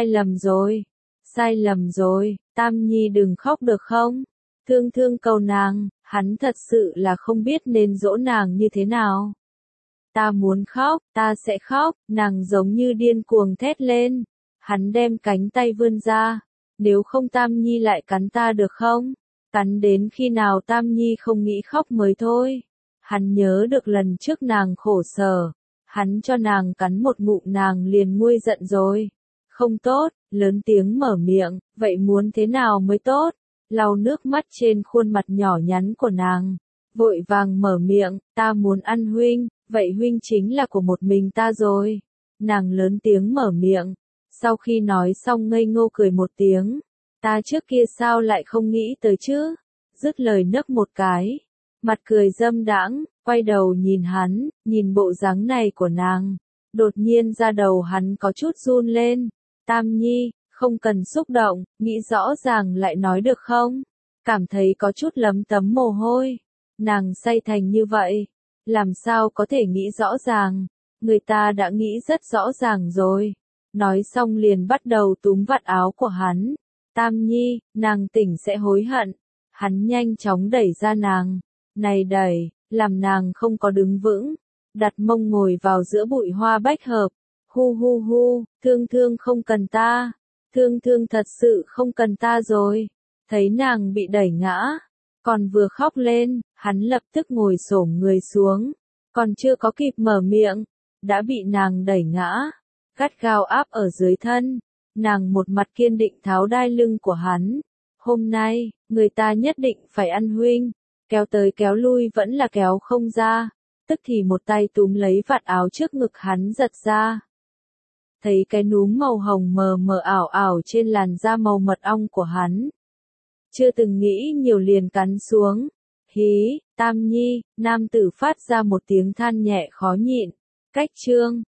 lầm rồi, Tam Nhi đừng khóc được không? Thương cầu nàng, hắn thật sự là không biết nên dỗ nàng như thế nào. Ta muốn khóc, ta sẽ khóc, nàng giống như điên cuồng thét lên. Hắn đem cánh tay vươn ra, nếu không Tam Nhi lại cắn ta được không? Cắn đến khi nào Tam Nhi không nghĩ khóc mới thôi. Hắn nhớ được lần trước nàng khổ sở, hắn cho nàng cắn một ngụm nàng liền nguôi giận rồi. Không tốt, lớn tiếng mở miệng, vậy muốn thế nào mới tốt? Lau nước mắt trên khuôn mặt nhỏ nhắn của nàng, vội vàng mở miệng, ta muốn ăn huynh, vậy huynh chính là của một mình ta rồi. Nàng lớn tiếng mở miệng, sau khi nói xong ngây ngô cười một tiếng, ta trước kia sao lại không nghĩ tới chứ? Dứt lời nấc một cái, mặt cười dâm đãng, quay đầu nhìn hắn, nhìn bộ dáng này của nàng, đột nhiên da đầu hắn có chút run lên. Tam Nhi, không cần xúc động, nghĩ rõ ràng lại nói được không? Cảm thấy có chút lấm tấm mồ hôi. Nàng say thành như vậy, làm sao có thể nghĩ rõ ràng? Người ta đã nghĩ rất rõ ràng rồi. Nói xong liền bắt đầu túm vạt áo của hắn. Tam Nhi, nàng tỉnh sẽ hối hận. Hắn nhanh chóng đẩy ra nàng. Này đẩy, làm nàng không có đứng vững. Đặt mông ngồi vào giữa bụi hoa bách hợp. Hu, thương không cần ta. Thương thương thật sự không cần ta rồi. Thấy nàng bị đẩy ngã, còn vừa khóc lên, hắn lập tức ngồi xổm người xuống, còn chưa có kịp mở miệng, đã bị nàng đẩy ngã, gắt gao áp ở dưới thân. Nàng một mặt kiên định tháo đai lưng của hắn. Hôm nay, người ta nhất định phải ăn huynh. Kéo tới kéo lui vẫn là kéo không ra. Tức thì một tay túm lấy vạt áo trước ngực hắn giật ra. Thấy cái núm màu hồng mờ mờ ảo ảo trên làn da màu mật ong của hắn. Chưa từng nghĩ nhiều liền cắn xuống. Hí, Tam Nhi, nam tử phát ra một tiếng than nhẹ khó nhịn. Cách chương